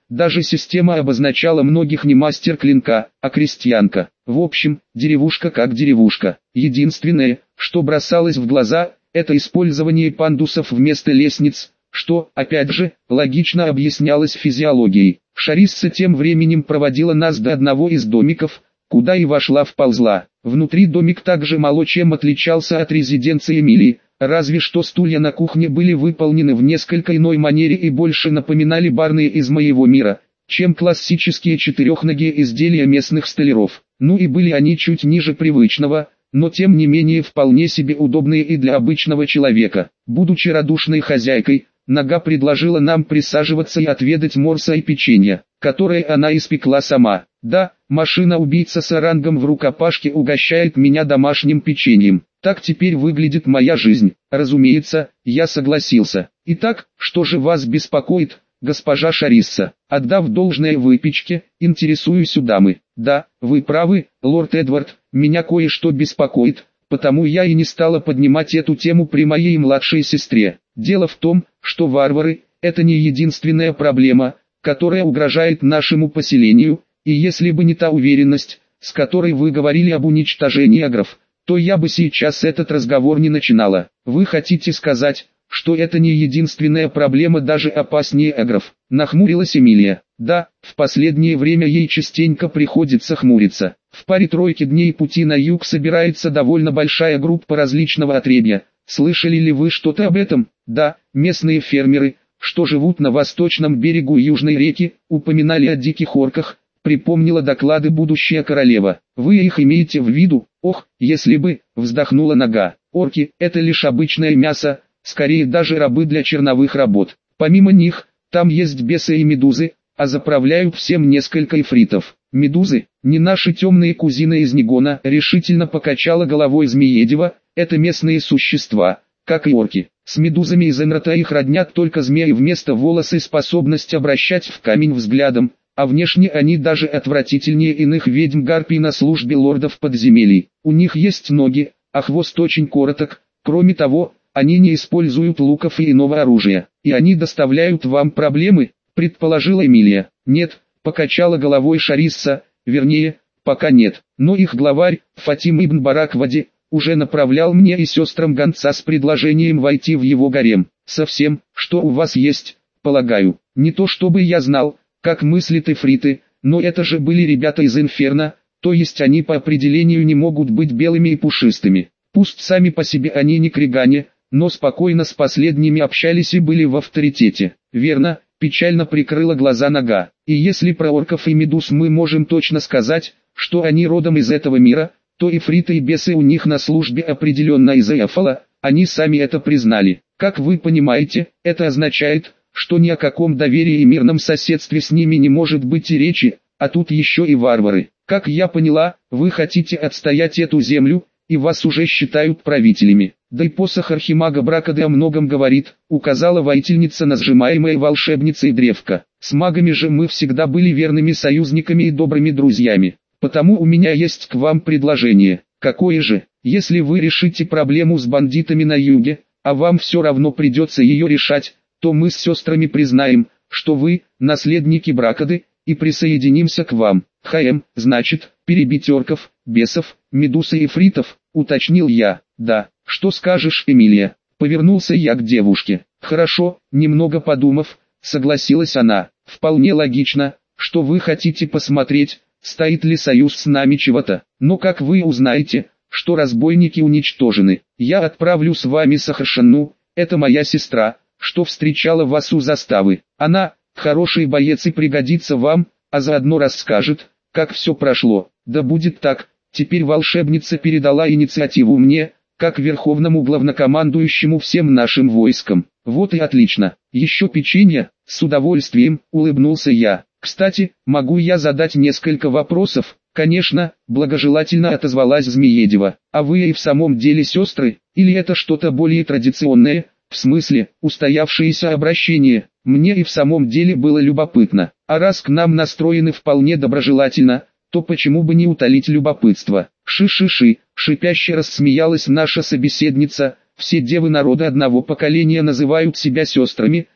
даже система обозначала многих не мастер клинка, а крестьянка. В общем, деревушка как деревушка. Единственное, что бросалось в глаза, это использование пандусов вместо лестниц, что, опять же, логично объяснялось физиологией. Шарисса тем временем проводила нас до одного из домиков, куда и вошла-вползла. Внутри домик также мало чем отличался от резиденции Эмилии, разве что стулья на кухне были выполнены в несколько иной манере и больше напоминали барные из моего мира, чем классические четырехногие изделия местных столяров. Ну и были они чуть ниже привычного, но тем не менее вполне себе удобные и для обычного человека. Будучи радушной хозяйкой, Нага предложила нам присаживаться и отведать морса и печенье, которое она испекла сама. Да, машина-убийца с орангом в рукопашке угощает меня домашним печеньем. Так теперь выглядит моя жизнь. Разумеется, я согласился. Итак, что же вас беспокоит, госпожа Шарисса? Отдав должное выпечке, интересуюсь у дамы. Да, вы правы, лорд Эдвард, меня кое-что беспокоит, потому я и не стала поднимать эту тему при моей младшей сестре. Дело в том, что варвары – это не единственная проблема, которая угрожает нашему поселению, и если бы не та уверенность, с которой вы говорили об уничтожении агров, то я бы сейчас этот разговор не начинала. Вы хотите сказать, что это не единственная проблема, даже опаснее агров? Нахмурилась Эмилия. Да, в последнее время ей частенько приходится хмуриться. В паре-тройке дней пути на юг собирается довольно большая группа различного отребья. Слышали ли вы что-то об этом? Да, местные фермеры, что живут на восточном берегу Южной реки, упоминали о диких орках, припомнила доклады будущая королева. Вы их имеете в виду? Ох, если бы, вздохнула Нага. Орки – это лишь обычное мясо, скорее даже рабы для черновых работ. Помимо них, там есть бесы и медузы, а заправляют всем несколько эфритов. Медузы, не наши темные кузины из Негона, решительно покачала головой Змеедева, это местные существа, как и орки. С медузами из Энрата их роднят только змеи, вместо волосы способность обращать в камень взглядом, а внешне они даже отвратительнее иных ведьм гарпий на службе лордов подземелий. У них есть ноги, а хвост очень короток, кроме того, они не используют луков и иного оружия. И они доставляют вам проблемы, предположила Эмилия. Нет, покачала головой Шарисса, вернее, пока нет. Но их главарь, Фатим ибн Бараквади, уже направлял мне и сестрам гонца с предложением войти в его гарем. Совсем, что у вас есть, полагаю. Не то чтобы я знал, как мыслят эфриты, но это же были ребята из Инферно, то есть они по определению не могут быть белыми и пушистыми. Пусть сами по себе они не кригане, но спокойно с последними общались и были в авторитете. Верно, печально прикрыла глаза Нага. И если про орков и медуз мы можем точно сказать, что они родом из этого мира, то эфриты и бесы у них на службе определенно из Эофала, они сами это признали. Как вы понимаете, это означает, что ни о каком доверии и мирном соседстве с ними не может быть и речи, а тут еще и варвары. Как я поняла, вы хотите отстоять эту землю, и вас уже считают правителями. Да и посох архимага Бракады о многом говорит, указала воительница на сжимаемое волшебницей древко. С магами же мы всегда были верными союзниками и добрыми друзьями. Потому у меня есть к вам предложение. Какое же? Если вы решите проблему с бандитами на юге, а вам все равно придется ее решать, то мы с сестрами признаем, что вы – наследники Бракады, и присоединимся к вам. Хаем, значит, перебить орков, бесов, медуз и эфритов, уточнил я. Да, что скажешь, Эмилия? Повернулся я к девушке. Хорошо, немного подумав, согласилась она. Вполне логично, что вы хотите посмотреть, стоит ли союз с нами чего-то. Но как вы узнаете, что разбойники уничтожены? Я отправлю с вами Сахаршанну, это моя сестра, что встречала вас у заставы. Она, хороший боец и пригодится вам, а заодно расскажет, как все прошло. Да будет так, теперь волшебница передала инициативу мне, как верховному главнокомандующему всем нашим войском. Вот и отлично. Еще печенье, с удовольствием, улыбнулся я. Кстати, могу я задать несколько вопросов? Конечно, благожелательно отозвалась Змеедева. А вы и в самом деле сестры, или это что-то более традиционное? В смысле, устоявшееся обращение? Мне и в самом деле было любопытно. А раз к нам настроены вполне доброжелательно, то почему бы не утолить любопытство? Ши-ши-ши, шипяще рассмеялась наша собеседница. Все девы народа одного поколения называют себя сестрами,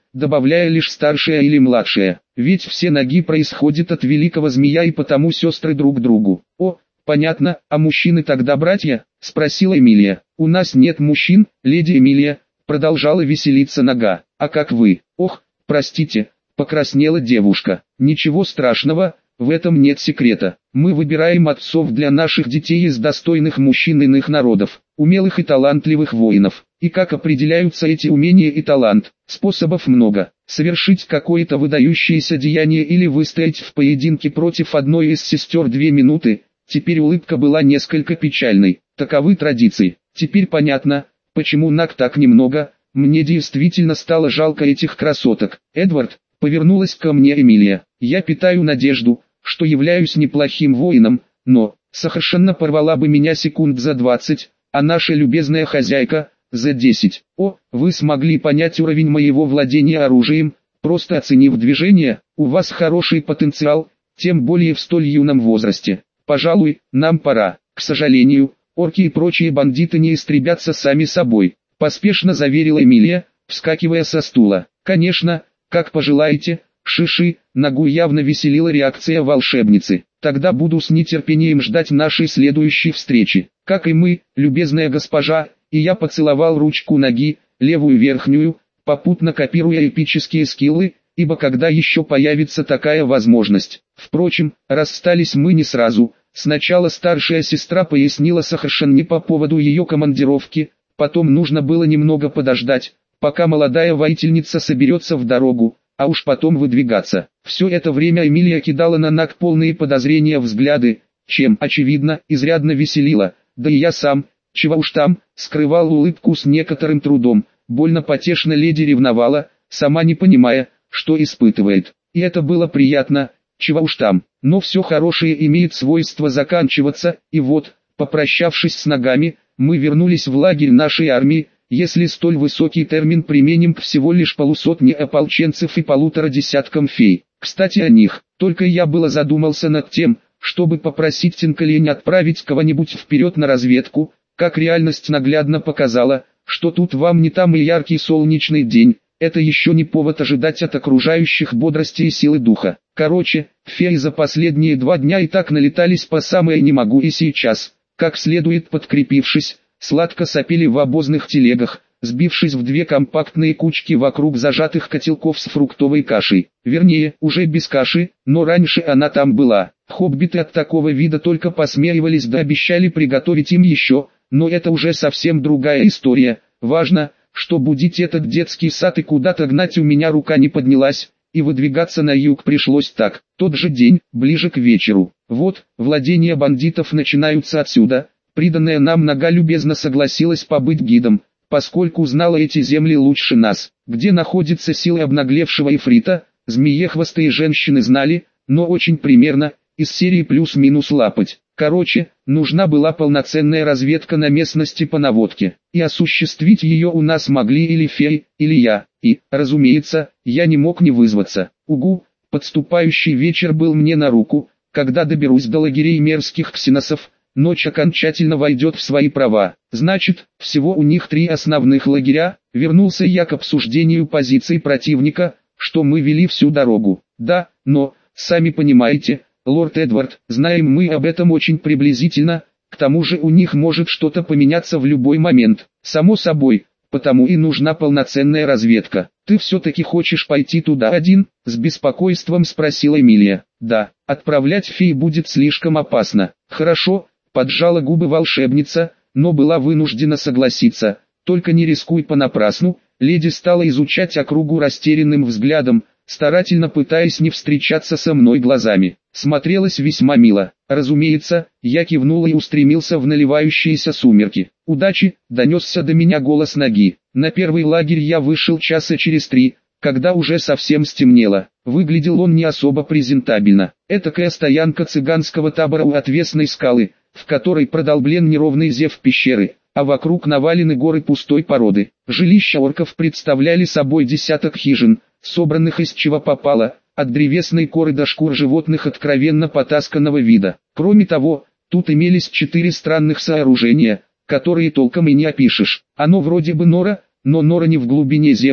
добавляя лишь старшая или младшая. Ведь все ноги происходят от великого змея и потому сестры друг другу. О, понятно, а мужчины тогда братья? Спросила Эмилия. У нас нет мужчин, леди Эмилия, продолжала веселиться Нога. А как вы? Ох, простите, покраснела девушка. Ничего страшного, в этом нет секрета. Мы выбираем отцов для наших детей из достойных мужчин иных народов, умелых и талантливых воинов. И как определяются эти умения и талант? Способов много. Совершить какое-то выдающееся деяние или выстоять в поединке против одной из сестер две минуты. Теперь улыбка была несколько печальной. Таковы традиции. Теперь понятно, почему Наг так немного. Мне действительно стало жалко этих красоток. Эдвард, повернулась ко мне Эмилия. Я питаю надежду, что являюсь неплохим воином, но совершенно порвала бы меня секунд за двадцать, а наша любезная хозяйка за десять. О, вы смогли понять уровень моего владения оружием, просто оценив движение. У вас хороший потенциал, тем более в столь юном возрасте. Пожалуй, нам пора. К сожалению, орки и прочие бандиты не истребятся сами собой, поспешно заверила Эмилия, вскакивая со стула. Конечно, как пожелаете. Шиши, Ногу явно веселила реакция волшебницы. Тогда буду с нетерпением ждать нашей следующей встречи. Как и мы, любезная госпожа, и я поцеловал ручку Ноги, левую верхнюю, попутно копируя эпические скиллы, ибо когда еще появится такая возможность. Впрочем, расстались мы не сразу. Сначала старшая сестра пояснила совершенно по поводу ее командировки, потом нужно было немного подождать, пока молодая воительница соберется в дорогу, а уж потом выдвигаться. Все это время Эмилия кидала на Наг полные подозрения взгляды, чем, очевидно, изрядно веселила, да и я сам, чего уж там, скрывал улыбку с некоторым трудом, больно потешно леди ревновала, сама не понимая, что испытывает. И это было приятно, чего уж там, но все хорошее имеет свойство заканчиваться, и вот, попрощавшись с Ногами, мы вернулись в лагерь нашей армии, если столь высокий термин применим к всего лишь полусотне ополченцев и полутора десяткам фей. Кстати о них, только я было задумался над тем, чтобы попросить Тинкалень отправить кого-нибудь вперед на разведку, как реальность наглядно показала, что тут вам не там и яркий солнечный день, это еще не повод ожидать от окружающих бодрости и силы духа. Короче, феи за последние два дня и так налетались по самое не могу и сейчас, как следует подкрепившись, сладко сопели в обозных телегах, сбившись в две компактные кучки вокруг зажатых котелков с фруктовой кашей. Вернее, уже без каши, но раньше она там была. Хоббиты от такого вида только посмеивались да обещали приготовить им еще, но это уже совсем другая история. Важно, что будить этот детский сад и куда-то гнать у меня рука не поднялась, и выдвигаться на юг пришлось так. Тот же день, ближе к вечеру. Вот, владения бандитов начинаются отсюда. Приданная нам Нога любезно согласилась побыть гидом, поскольку знала эти земли лучше нас. Где находится сила обнаглевшего Ифрита, змеехвостые женщины знали, но очень примерно, из серии плюс-минус лапать. Короче, нужна была полноценная разведка на местности по наводке, и осуществить ее у нас могли или феи, или я, и, разумеется, я не мог не вызваться. Угу, подступающий вечер был мне на руку, когда доберусь до лагерей мерзких ксеносов, ночь окончательно войдет в свои права. Значит, всего у них три основных лагеря. Вернулся я к обсуждению позиций противника, что мы вели всю дорогу. Да, но, сами понимаете, лорд Эдвард, знаем мы об этом очень приблизительно, к тому же у них может что-то поменяться в любой момент. Само собой, потому и нужна полноценная разведка. Ты все-таки хочешь пойти туда один? С беспокойством спросила Эмилия. Да, отправлять фей будет слишком опасно. Хорошо. Поджала губы волшебница, но была вынуждена согласиться. Только не рискуй понапрасну. Леди стала изучать округу растерянным взглядом, старательно пытаясь не встречаться со мной глазами. Смотрелась весьма мило. Разумеется, я кивнула и устремился в наливающиеся сумерки. «Удачи!» — донесся до меня голос Ноги. На первый лагерь я вышел часа через три, когда уже совсем стемнело. Выглядел он не особо презентабельно. Этакая стоянка цыганского табора у отвесной скалы, в которой продолблен неровный зев пещеры, а вокруг навалены горы пустой породы. Жилища орков представляли собой десяток хижин, собранных из чего попало, от древесной коры до шкур животных откровенно потасканного вида. Кроме того, тут имелись четыре странных сооружения, которые толком и не опишешь. Оно вроде бы нора, но нора не в глубине земли,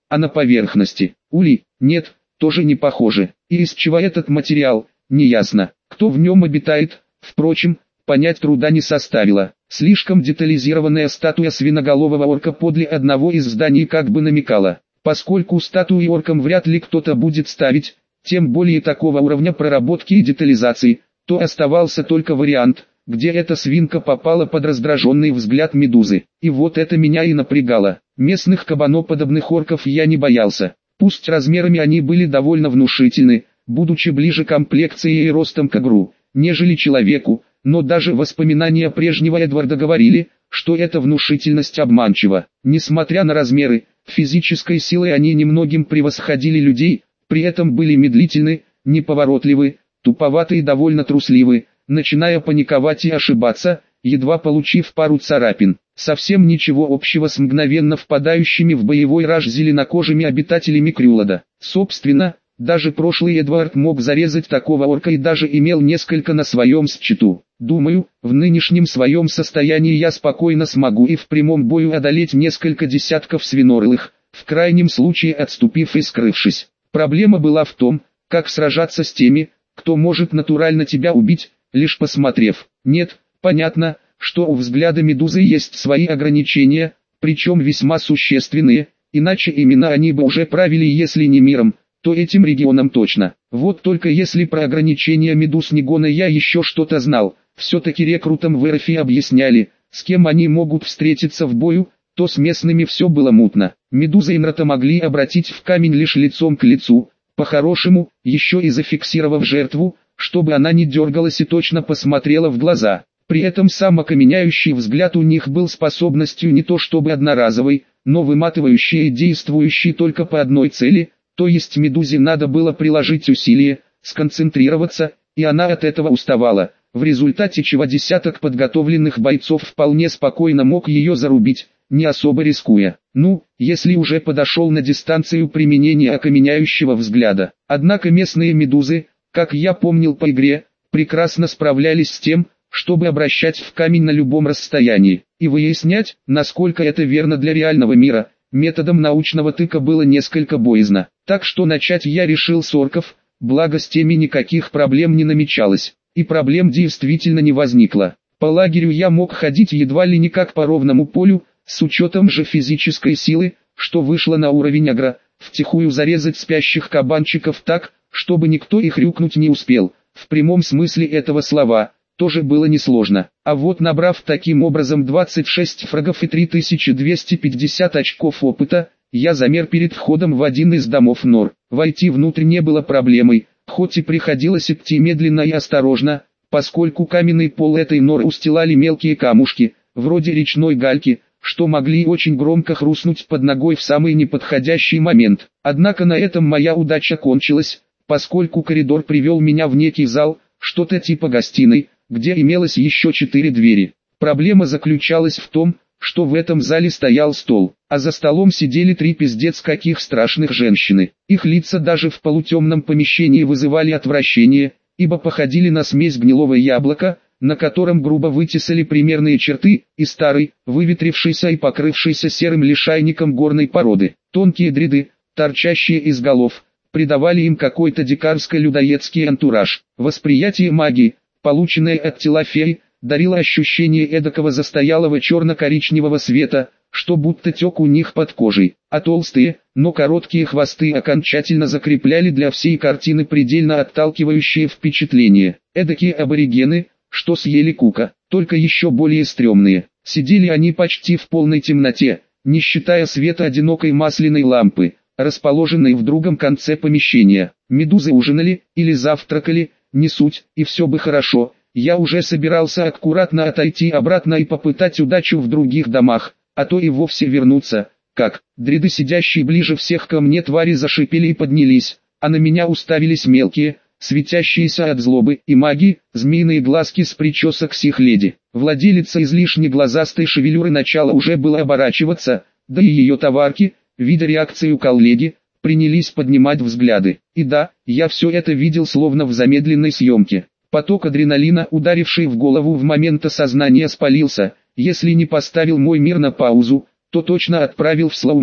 а на поверхности. Улей? Нет, тоже не похоже. И из чего этот материал? Неясно. Кто в нем обитает? Впрочем, понять труда не составило. Слишком детализированная статуя свиноголового орка подле одного из зданий как бы намекала. Поскольку статуи оркам вряд ли кто-то будет ставить, тем более такого уровня проработки и детализации, то оставался только вариант, где эта свинка попала под раздраженный взгляд медузы. И вот это меня и напрягало. Местных кабаноподобных орков я не боялся. Пусть размерами они были довольно внушительны, будучи ближе комплекцией и ростом к огру, нежели человеку, но даже воспоминания прежнего Эдварда говорили, что эта внушительность обманчива. Несмотря на размеры, физической силой они немногим превосходили людей, при этом были медлительны, неповоротливы, туповаты и довольно трусливы, начиная паниковать и ошибаться, едва получив пару царапин. Совсем ничего общего с мгновенно впадающими в боевой раж зеленокожими обитателями Крюлада. Собственно, даже прошлый Эдвард мог зарезать такого орка и даже имел несколько на своем счету. Думаю, в нынешнем своем состоянии я спокойно смогу и в прямом бою одолеть несколько десятков свинорылых, в крайнем случае отступив и скрывшись. Проблема была в том, как сражаться с теми, кто может натурально тебя убить, лишь посмотрев. Нет, понятно, что у взгляда медузы есть свои ограничения, причем весьма существенные, иначе именно они бы уже правили если не миром, то этим регионом точно. Вот только если про ограничения медуз Нигона я еще что-то знал, все-таки рекрутам в эр эф и объясняли, с кем они могут встретиться в бою, то с местными все было мутно. Медузы Инрата могли обратить в камень лишь лицом к лицу, по-хорошему, еще и зафиксировав жертву, чтобы она не дергалась и точно посмотрела в глаза. При этом сам окаменяющий взгляд у них был способностью не то чтобы одноразовой, но выматывающей и действующей только по одной цели, то есть медузе надо было приложить усилие, сконцентрироваться, и она от этого уставала, в результате чего десяток подготовленных бойцов вполне спокойно мог ее зарубить, не особо рискуя. Ну, если уже подошел на дистанцию применения окаменяющего взгляда. Однако местные медузы, как я помнил по игре, прекрасно справлялись с тем, чтобы обращать в камень на любом расстоянии, и выяснять, насколько это верно для реального мира, методом научного тыка было несколько боязно. Так что начать я решил с орков, благо с теми никаких проблем не намечалось, и проблем действительно не возникло. По лагерю я мог ходить едва ли не как по ровному полю, с учетом же физической силы, что вышло на уровень агро, втихую зарезать спящих кабанчиков так, чтобы никто их рюкнуть не успел, в прямом смысле этого слова, тоже было несложно. А вот набрав таким образом двадцать шесть фрагов и три тысячи двести пятьдесят очков опыта, я замер перед входом в один из домов нор. Войти внутрь не было проблемой, хоть и приходилось идти медленно и осторожно, поскольку каменный пол этой норы устилали мелкие камушки, вроде речной гальки, что могли очень громко хрустнуть под ногой в самый неподходящий момент. Однако на этом моя удача кончилась, поскольку коридор привел меня в некий зал, что-то типа гостиной, где имелось еще четыре двери. Проблема заключалась в том, что в этом зале стоял стол, а за столом сидели три пиздец каких страшных женщины. Их лица даже в полутемном помещении вызывали отвращение, ибо походили на смесь гнилого яблока, на котором грубо вытесали примерные черты, и старый, выветрившийся и покрывшийся серым лишайником горной породы. Тонкие дреды, торчащие из голов, придавали им какой-то дикарско-людоедский антураж. Восприятие магии, полученное от тела феи, дарило ощущение эдакого застоялого черно-коричневого света, что будто тек у них под кожей, а толстые, но короткие хвосты окончательно закрепляли для всей картины предельно отталкивающее впечатление. Эдакие аборигены, что съели Кука, только еще более стрёмные. Сидели они почти в полной темноте, не считая света одинокой масляной лампы, расположенной в другом конце помещения. Медузы ужинали или завтракали, не суть, и все бы хорошо. Я уже собирался аккуратно отойти обратно и попытать удачу в других домах, а то и вовсе вернуться, как дреды, сидящие ближе всех ко мне твари, зашипели и поднялись, а на меня уставились мелкие, светящиеся от злобы и магии, змеиные глазки с причесок сих леди. Владелица излишне глазастой шевелюры начала уже было оборачиваться, да и ее товарки, видя реакцию коллеги, принялись поднимать взгляды. И да, я все это видел словно в замедленной съемке. Поток адреналина, ударивший в голову в момент осознания, спалился, если не поставил мой мир на паузу, то точно отправил в слоумо.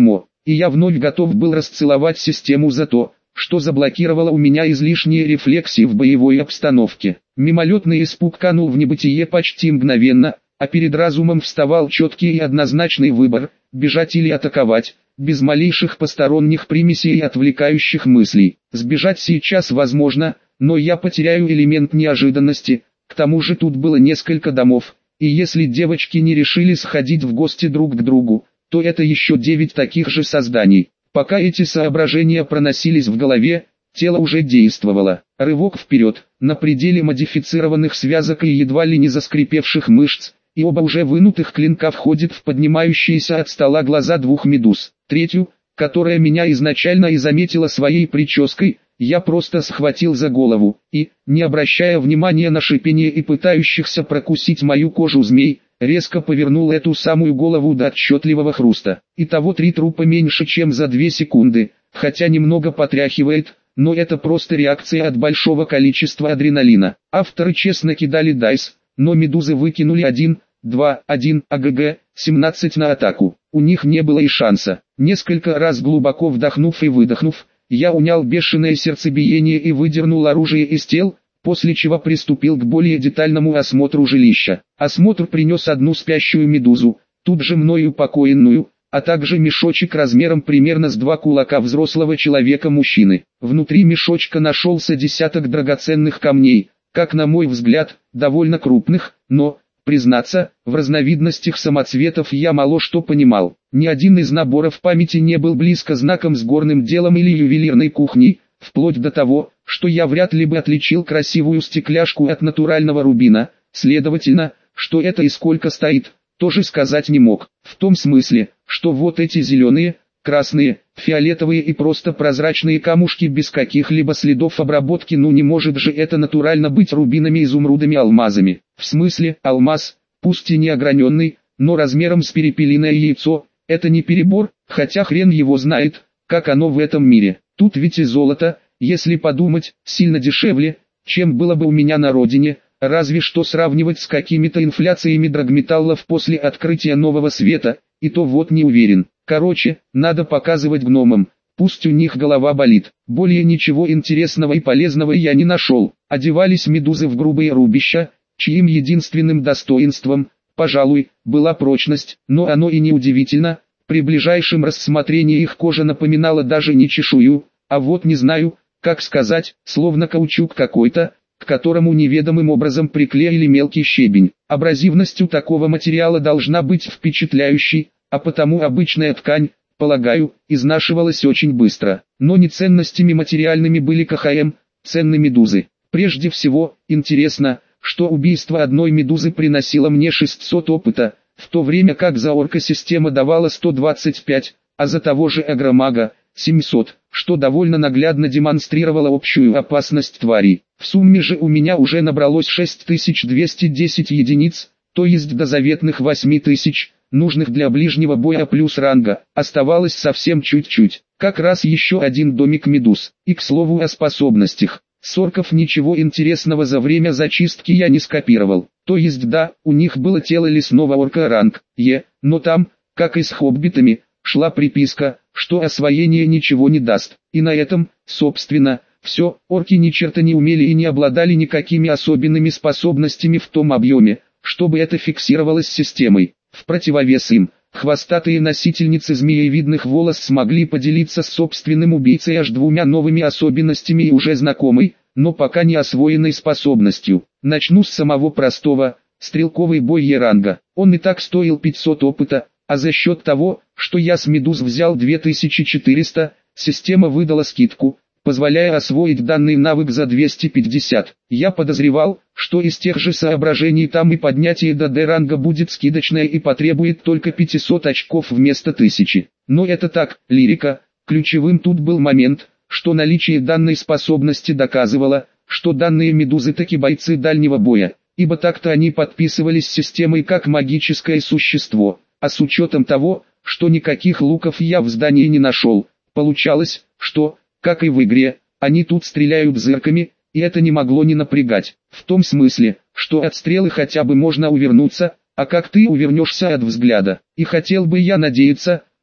и я вновь готов был расцеловать систему за то, что заблокировала у меня излишние рефлексии в боевой обстановке. Мимолетный испуг канул в небытие почти мгновенно, а перед разумом вставал четкий и однозначный выбор – бежать или атаковать, без малейших посторонних примесей и отвлекающих мыслей. Сбежать сейчас возможно, но я потеряю элемент неожиданности, к тому же тут было несколько домов, и если девочки не решили сходить в гости друг к другу, то это еще девять таких же созданий. Пока эти соображения проносились в голове, тело уже действовало. Рывок вперед, на пределе модифицированных связок и едва ли не заскрипевших мышц, и оба уже вынутых клинка входят в поднимающиеся от стола глаза двух медуз. Третью, которая меня изначально и заметила своей прической, я просто схватил за голову, и, не обращая внимания на шипение и пытающихся прокусить мою кожу змей, резко повернул эту самую голову до отчетливого хруста. Итого три трупа меньше чем за две секунды, хотя немного потряхивает, но это просто реакция от большого количества адреналина. Авторы честно кидали дайс, но медузы выкинули один, два, один, АГГ, семнадцать на атаку. У них не было и шанса. Несколько раз глубоко вдохнув и выдохнув, я унял бешеное сердцебиение и выдернул оружие из тел, после чего приступил к более детальному осмотру жилища. Осмотр принес одну спящую медузу, тут же мною упокоенную, а также мешочек размером примерно с два кулака взрослого человека-мужчины. Внутри мешочка нашелся десяток драгоценных камней, как на мой взгляд, довольно крупных, но, признаться, в разновидностях самоцветов я мало что понимал. Ни один из наборов памяти не был близко знаком с горным делом или ювелирной кухней, вплоть до того, что я вряд ли бы отличил красивую стекляшку от натурального рубина, следовательно, что это и сколько стоит, тоже сказать не мог. В том смысле, что вот эти зеленые, красные, фиолетовые и просто прозрачные камушки без каких-либо следов обработки, ну не может же это натурально быть рубинами, изумрудами, алмазами. В смысле, алмаз, пусть и не ограненный, но размером с перепелиное яйцо, это не перебор, хотя хрен его знает, как оно в этом мире. Тут ведь и золото, если подумать, сильно дешевле, чем было бы у меня на родине, разве что сравнивать с какими-то инфляциями драгметаллов после открытия нового света, и то вот не уверен. Короче, надо показывать гномам, пусть у них голова болит. Более ничего интересного и полезного я не нашел. Одевались медузы в грубые рубища, чьим единственным достоинством, пожалуй, была прочность, но оно и не удивительно. При ближайшем рассмотрении их кожа напоминала даже не чешую, а вот не знаю, как сказать, словно каучук какой-то, к которому неведомым образом приклеили мелкий щебень. Абразивность у такого материала должна быть впечатляющей, а потому обычная ткань, полагаю, изнашивалась очень быстро. Но не ценностями материальными были КХМ, ценны медузы. Прежде всего, интересно, что убийство одной медузы приносило мне шестьсот опыта, в то время как за орка-система давала сто двадцать пять, а за того же агромага – семьсот, что довольно наглядно демонстрировало общую опасность тварей. В сумме же у меня уже набралось шесть тысяч двести десять единиц, то есть до заветных восемь тысяч, нужных для ближнего боя плюс ранга, оставалось совсем чуть-чуть. Как раз еще один домик медуз. И к слову о способностях. С орков ничего интересного за время зачистки я не скопировал. То есть да, у них было тело лесного орка ранг Е, но там, как и с хоббитами, шла приписка, что освоение ничего не даст. И на этом, собственно, все. Орки ни черта не умели и не обладали никакими особенными способностями в том объеме, чтобы это фиксировалось системой. В противовес им, хвостатые носительницы змеевидных волос смогли поделиться с собственным убийцей аж двумя новыми особенностями и уже знакомой, но пока не освоенной способностью. Начну с самого простого, стрелковый бой Е-ранга. Он и так стоил пятьсот опыта, а за счет того, что я с медуз взял две тысячи четыреста, система выдала скидку, позволяя освоить данный навык за двести пятьдесят. Я подозревал, что из тех же соображений там и поднятие до Д-ранга будет скидочное и потребует только пятьсот очков вместо тысячи. Но это так, лирика. Ключевым тут был момент, что наличие данной способности доказывало, что данные медузы таки бойцы дальнего боя, ибо так-то они подписывались системой как магическое существо, а с учетом того, что никаких луков я в здании не нашел, получалось, что, как и в игре, они тут стреляют зырками, и это не могло не напрягать. В том смысле, что от стрелы хотя бы можно увернуться, а как ты увернешься от взгляда. И хотел бы я надеяться,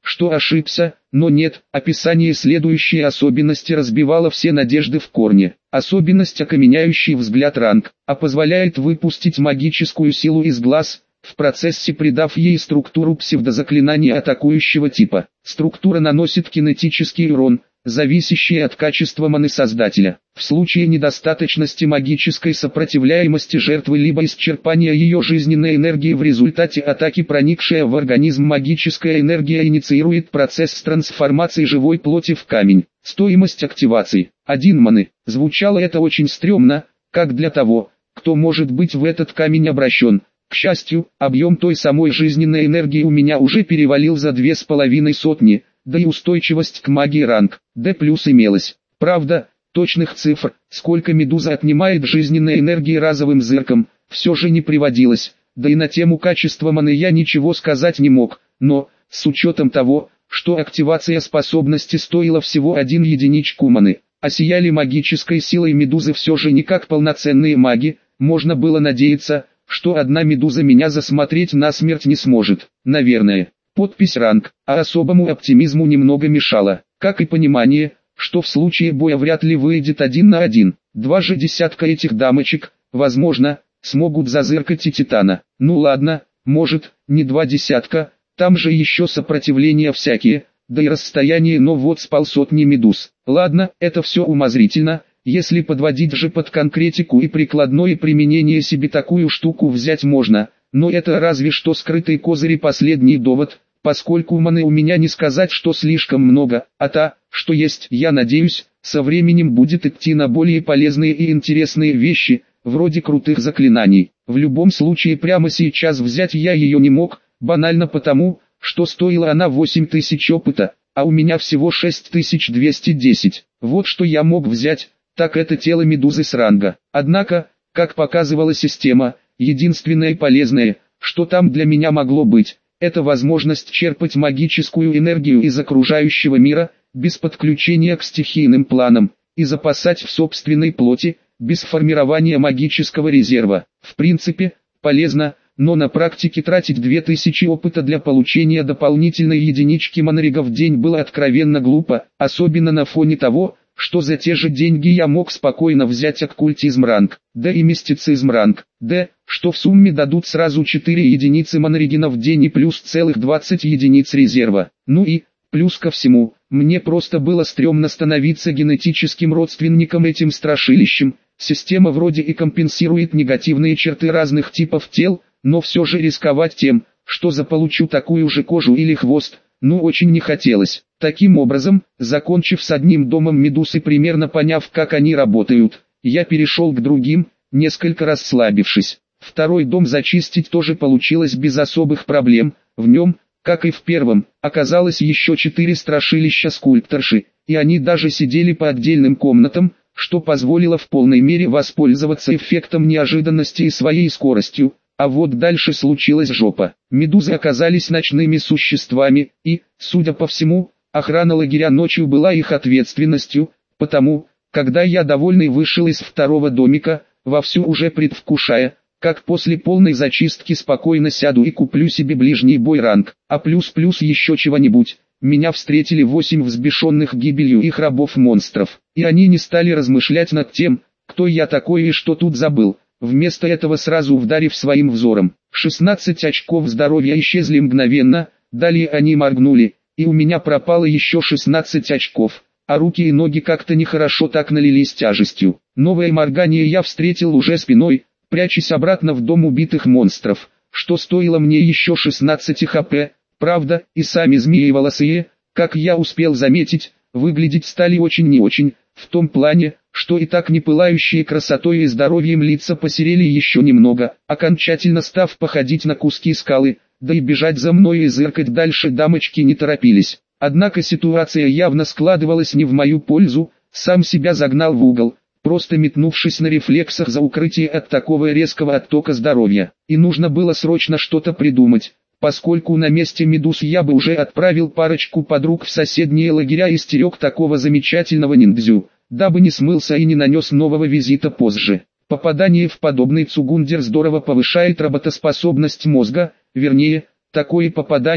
что ошибся, но нет, описание следующей особенности разбивало все надежды в корне. Особенность, окаменяющий взгляд ранг, а позволяет выпустить магическую силу из глаз, в процессе придав ей структуру псевдозаклинания атакующего типа. Структура наносит кинетический урон, зависящий от качества маны создателя. В случае недостаточности магической сопротивляемости жертвы либо исчерпания ее жизненной энергии в результате атаки, проникшая в организм магическая энергия инициирует процесс трансформации живой плоти в камень. Стоимость активации – один маны. Звучало это очень стрёмно, как для того, кто может быть в этот камень обращен. К счастью, объем той самой жизненной энергии у меня уже перевалил за две с половиной сотни, да и устойчивость к магии ранг D+ имелась. Правда, точных цифр, сколько медуза отнимает жизненной энергии разовым зырком, все же не приводилось, да и на тему качества маны я ничего сказать не мог, но, с учетом того, что активация способности стоила всего один единичку маны, а сияли магической силой медузы все же не как полноценные маги, можно было надеяться, что одна медуза меня засмотреть насмерть не сможет, наверное. Подпись ранг, а особому оптимизму немного мешала, как и понимание, что в случае боя вряд ли выйдет один на один. Два же десятка этих дамочек, возможно, смогут зазыркать и Титана. Ну ладно, может, не два десятка, там же еще сопротивления всякие, да и расстояние, но вот с полсотни медуз. Ладно, это все умозрительно, если подводить же под конкретику и прикладное применение себе такую штуку взять можно, но это разве что скрытый козырь и последний довод, поскольку маны у меня не сказать, что слишком много, а та, что есть, я надеюсь, со временем будет идти на более полезные и интересные вещи, вроде крутых заклинаний. В любом случае прямо сейчас взять я ее не мог, банально потому, что стоила она восемь тысяч опыта, а у меня всего шесть тысяч двести десять. Вот что я мог взять, так это тело медузы с ранга. Однако, как показывала система, единственное полезное, что там для меня могло быть, это возможность черпать магическую энергию из окружающего мира, без подключения к стихийным планам, и запасать в собственной плоти, без формирования магического резерва. В принципе, полезно, но на практике тратить две тысячи опыта для получения дополнительной единички манрига в день было откровенно глупо, особенно на фоне того, что за те же деньги я мог спокойно взять оккультизм ранг D и мистицизм ранг D, что в сумме дадут сразу четыре единицы манригина в день и плюс целых двадцать единиц резерва. Ну и, плюс ко всему, мне просто было стрёмно становиться генетическим родственником этим страшилищем. Система вроде и компенсирует негативные черты разных типов тел, но все же рисковать тем, что заполучу такую же кожу или хвост, ну очень не хотелось. Таким образом, закончив с одним домом медуз и примерно поняв, как они работают, я перешел к другим, несколько расслабившись. Второй дом зачистить тоже получилось без особых проблем, в нем, как и в первом, оказалось еще четыре страшилища-скульпторши, и они даже сидели по отдельным комнатам, что позволило в полной мере воспользоваться эффектом неожиданности и своей скоростью. А вот дальше случилась жопа. Медузы оказались ночными существами, и, судя по всему, охрана лагеря ночью была их ответственностью, потому, когда я довольный вышел из второго домика, вовсю уже предвкушая, как после полной зачистки спокойно сяду и куплю себе ближний бой ранг, а плюс-плюс еще чего-нибудь, меня встретили восемь взбешенных гибелью их рабов-монстров, и они не стали размышлять над тем, кто я такой и что тут забыл. Вместо этого сразу вдарив своим взором, шестнадцать очков здоровья исчезли мгновенно, далее они моргнули, и у меня пропало еще шестнадцать очков, а руки и ноги как-то нехорошо так налились тяжестью. Новое моргание я встретил уже спиной, прячась обратно в дом убитых монстров, что стоило мне еще шестнадцать хп, правда, и сами змеи-волосые, как я успел заметить, выглядеть стали очень не очень, в том плане, что и так не пылающие красотой и здоровьем лица посерели еще немного, окончательно став походить на куски скалы, да и бежать за мной и зыркать дальше дамочки не торопились. Однако ситуация явно складывалась не в мою пользу, сам себя загнал в угол, просто метнувшись на рефлексах за укрытие от такого резкого оттока здоровья. И нужно было срочно что-то придумать, поскольку на месте медуз я бы уже отправил парочку подруг в соседние лагеря и стерег такого замечательного ниндзю, дабы не смылся и не нанес нового визита позже. Попадание в подобный цугундер здорово повышает работоспособность мозга, вернее, такое попадание,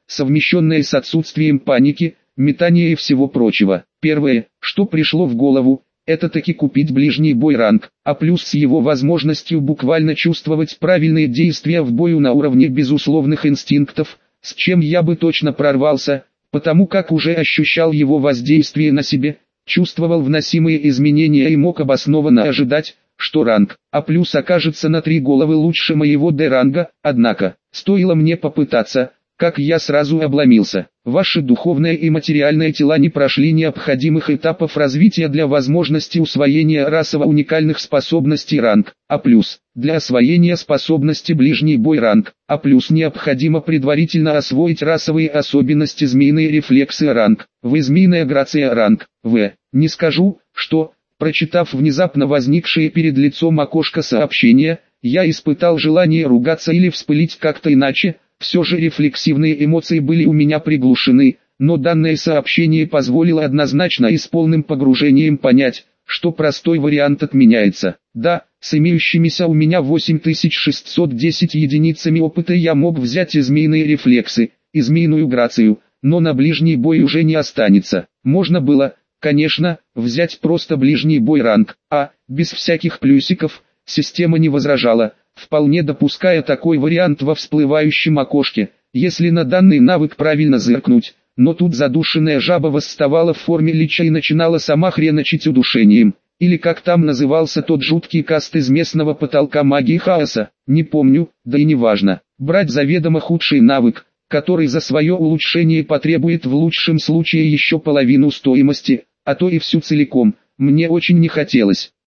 совмещенное с отсутствием паники, метания и всего прочего. Первое, что пришло в голову, это таки купить ближний бой ранг, а плюс с его возможностью буквально чувствовать правильные действия в бою на уровне безусловных инстинктов, с чем я бы точно прорвался, потому как уже ощущал его воздействие на себе, чувствовал вносимые изменения и мог обоснованно ожидать, что ранг А плюс окажется на три головы лучше моего Д-ранга, однако, стоило мне попытаться, как я сразу обломился. Ваши духовное и материальное тела не прошли необходимых этапов развития для возможности усвоения расово уникальных способностей ранг А+. Для освоения способности ближний бой ранг А+, необходимо предварительно освоить расовые особенности змеиные рефлексы ранг В, змеиная грация ранг В. Не скажу, что, прочитав внезапно возникшее перед лицом окошко сообщения, я испытал желание ругаться или вспылить как-то иначе. Все же рефлексивные эмоции были у меня приглушены, но данное сообщение позволило однозначно и с полным погружением понять, что простой вариант отменяется. Да, с имеющимися у меня восемь тысяч шестьсот десять единицами опыта я мог взять и змеиные рефлексы, и змеиную грацию, но на ближний бой уже не останется. Можно было, конечно, взять просто ближний бой ранг А, без всяких плюсиков, система не возражала, вполне допуская такой вариант во всплывающем окошке, если на данный навык правильно зыркнуть, но тут задушенная жаба восставала в форме лича и начинала сама хреначить удушением, или как там назывался тот жуткий каст из местного потолка магии хаоса, не помню, да и не важно. Брать заведомо худший навык, который за свое улучшение потребует в лучшем случае еще половину стоимости, а то и всю целиком, мне очень не хотелось.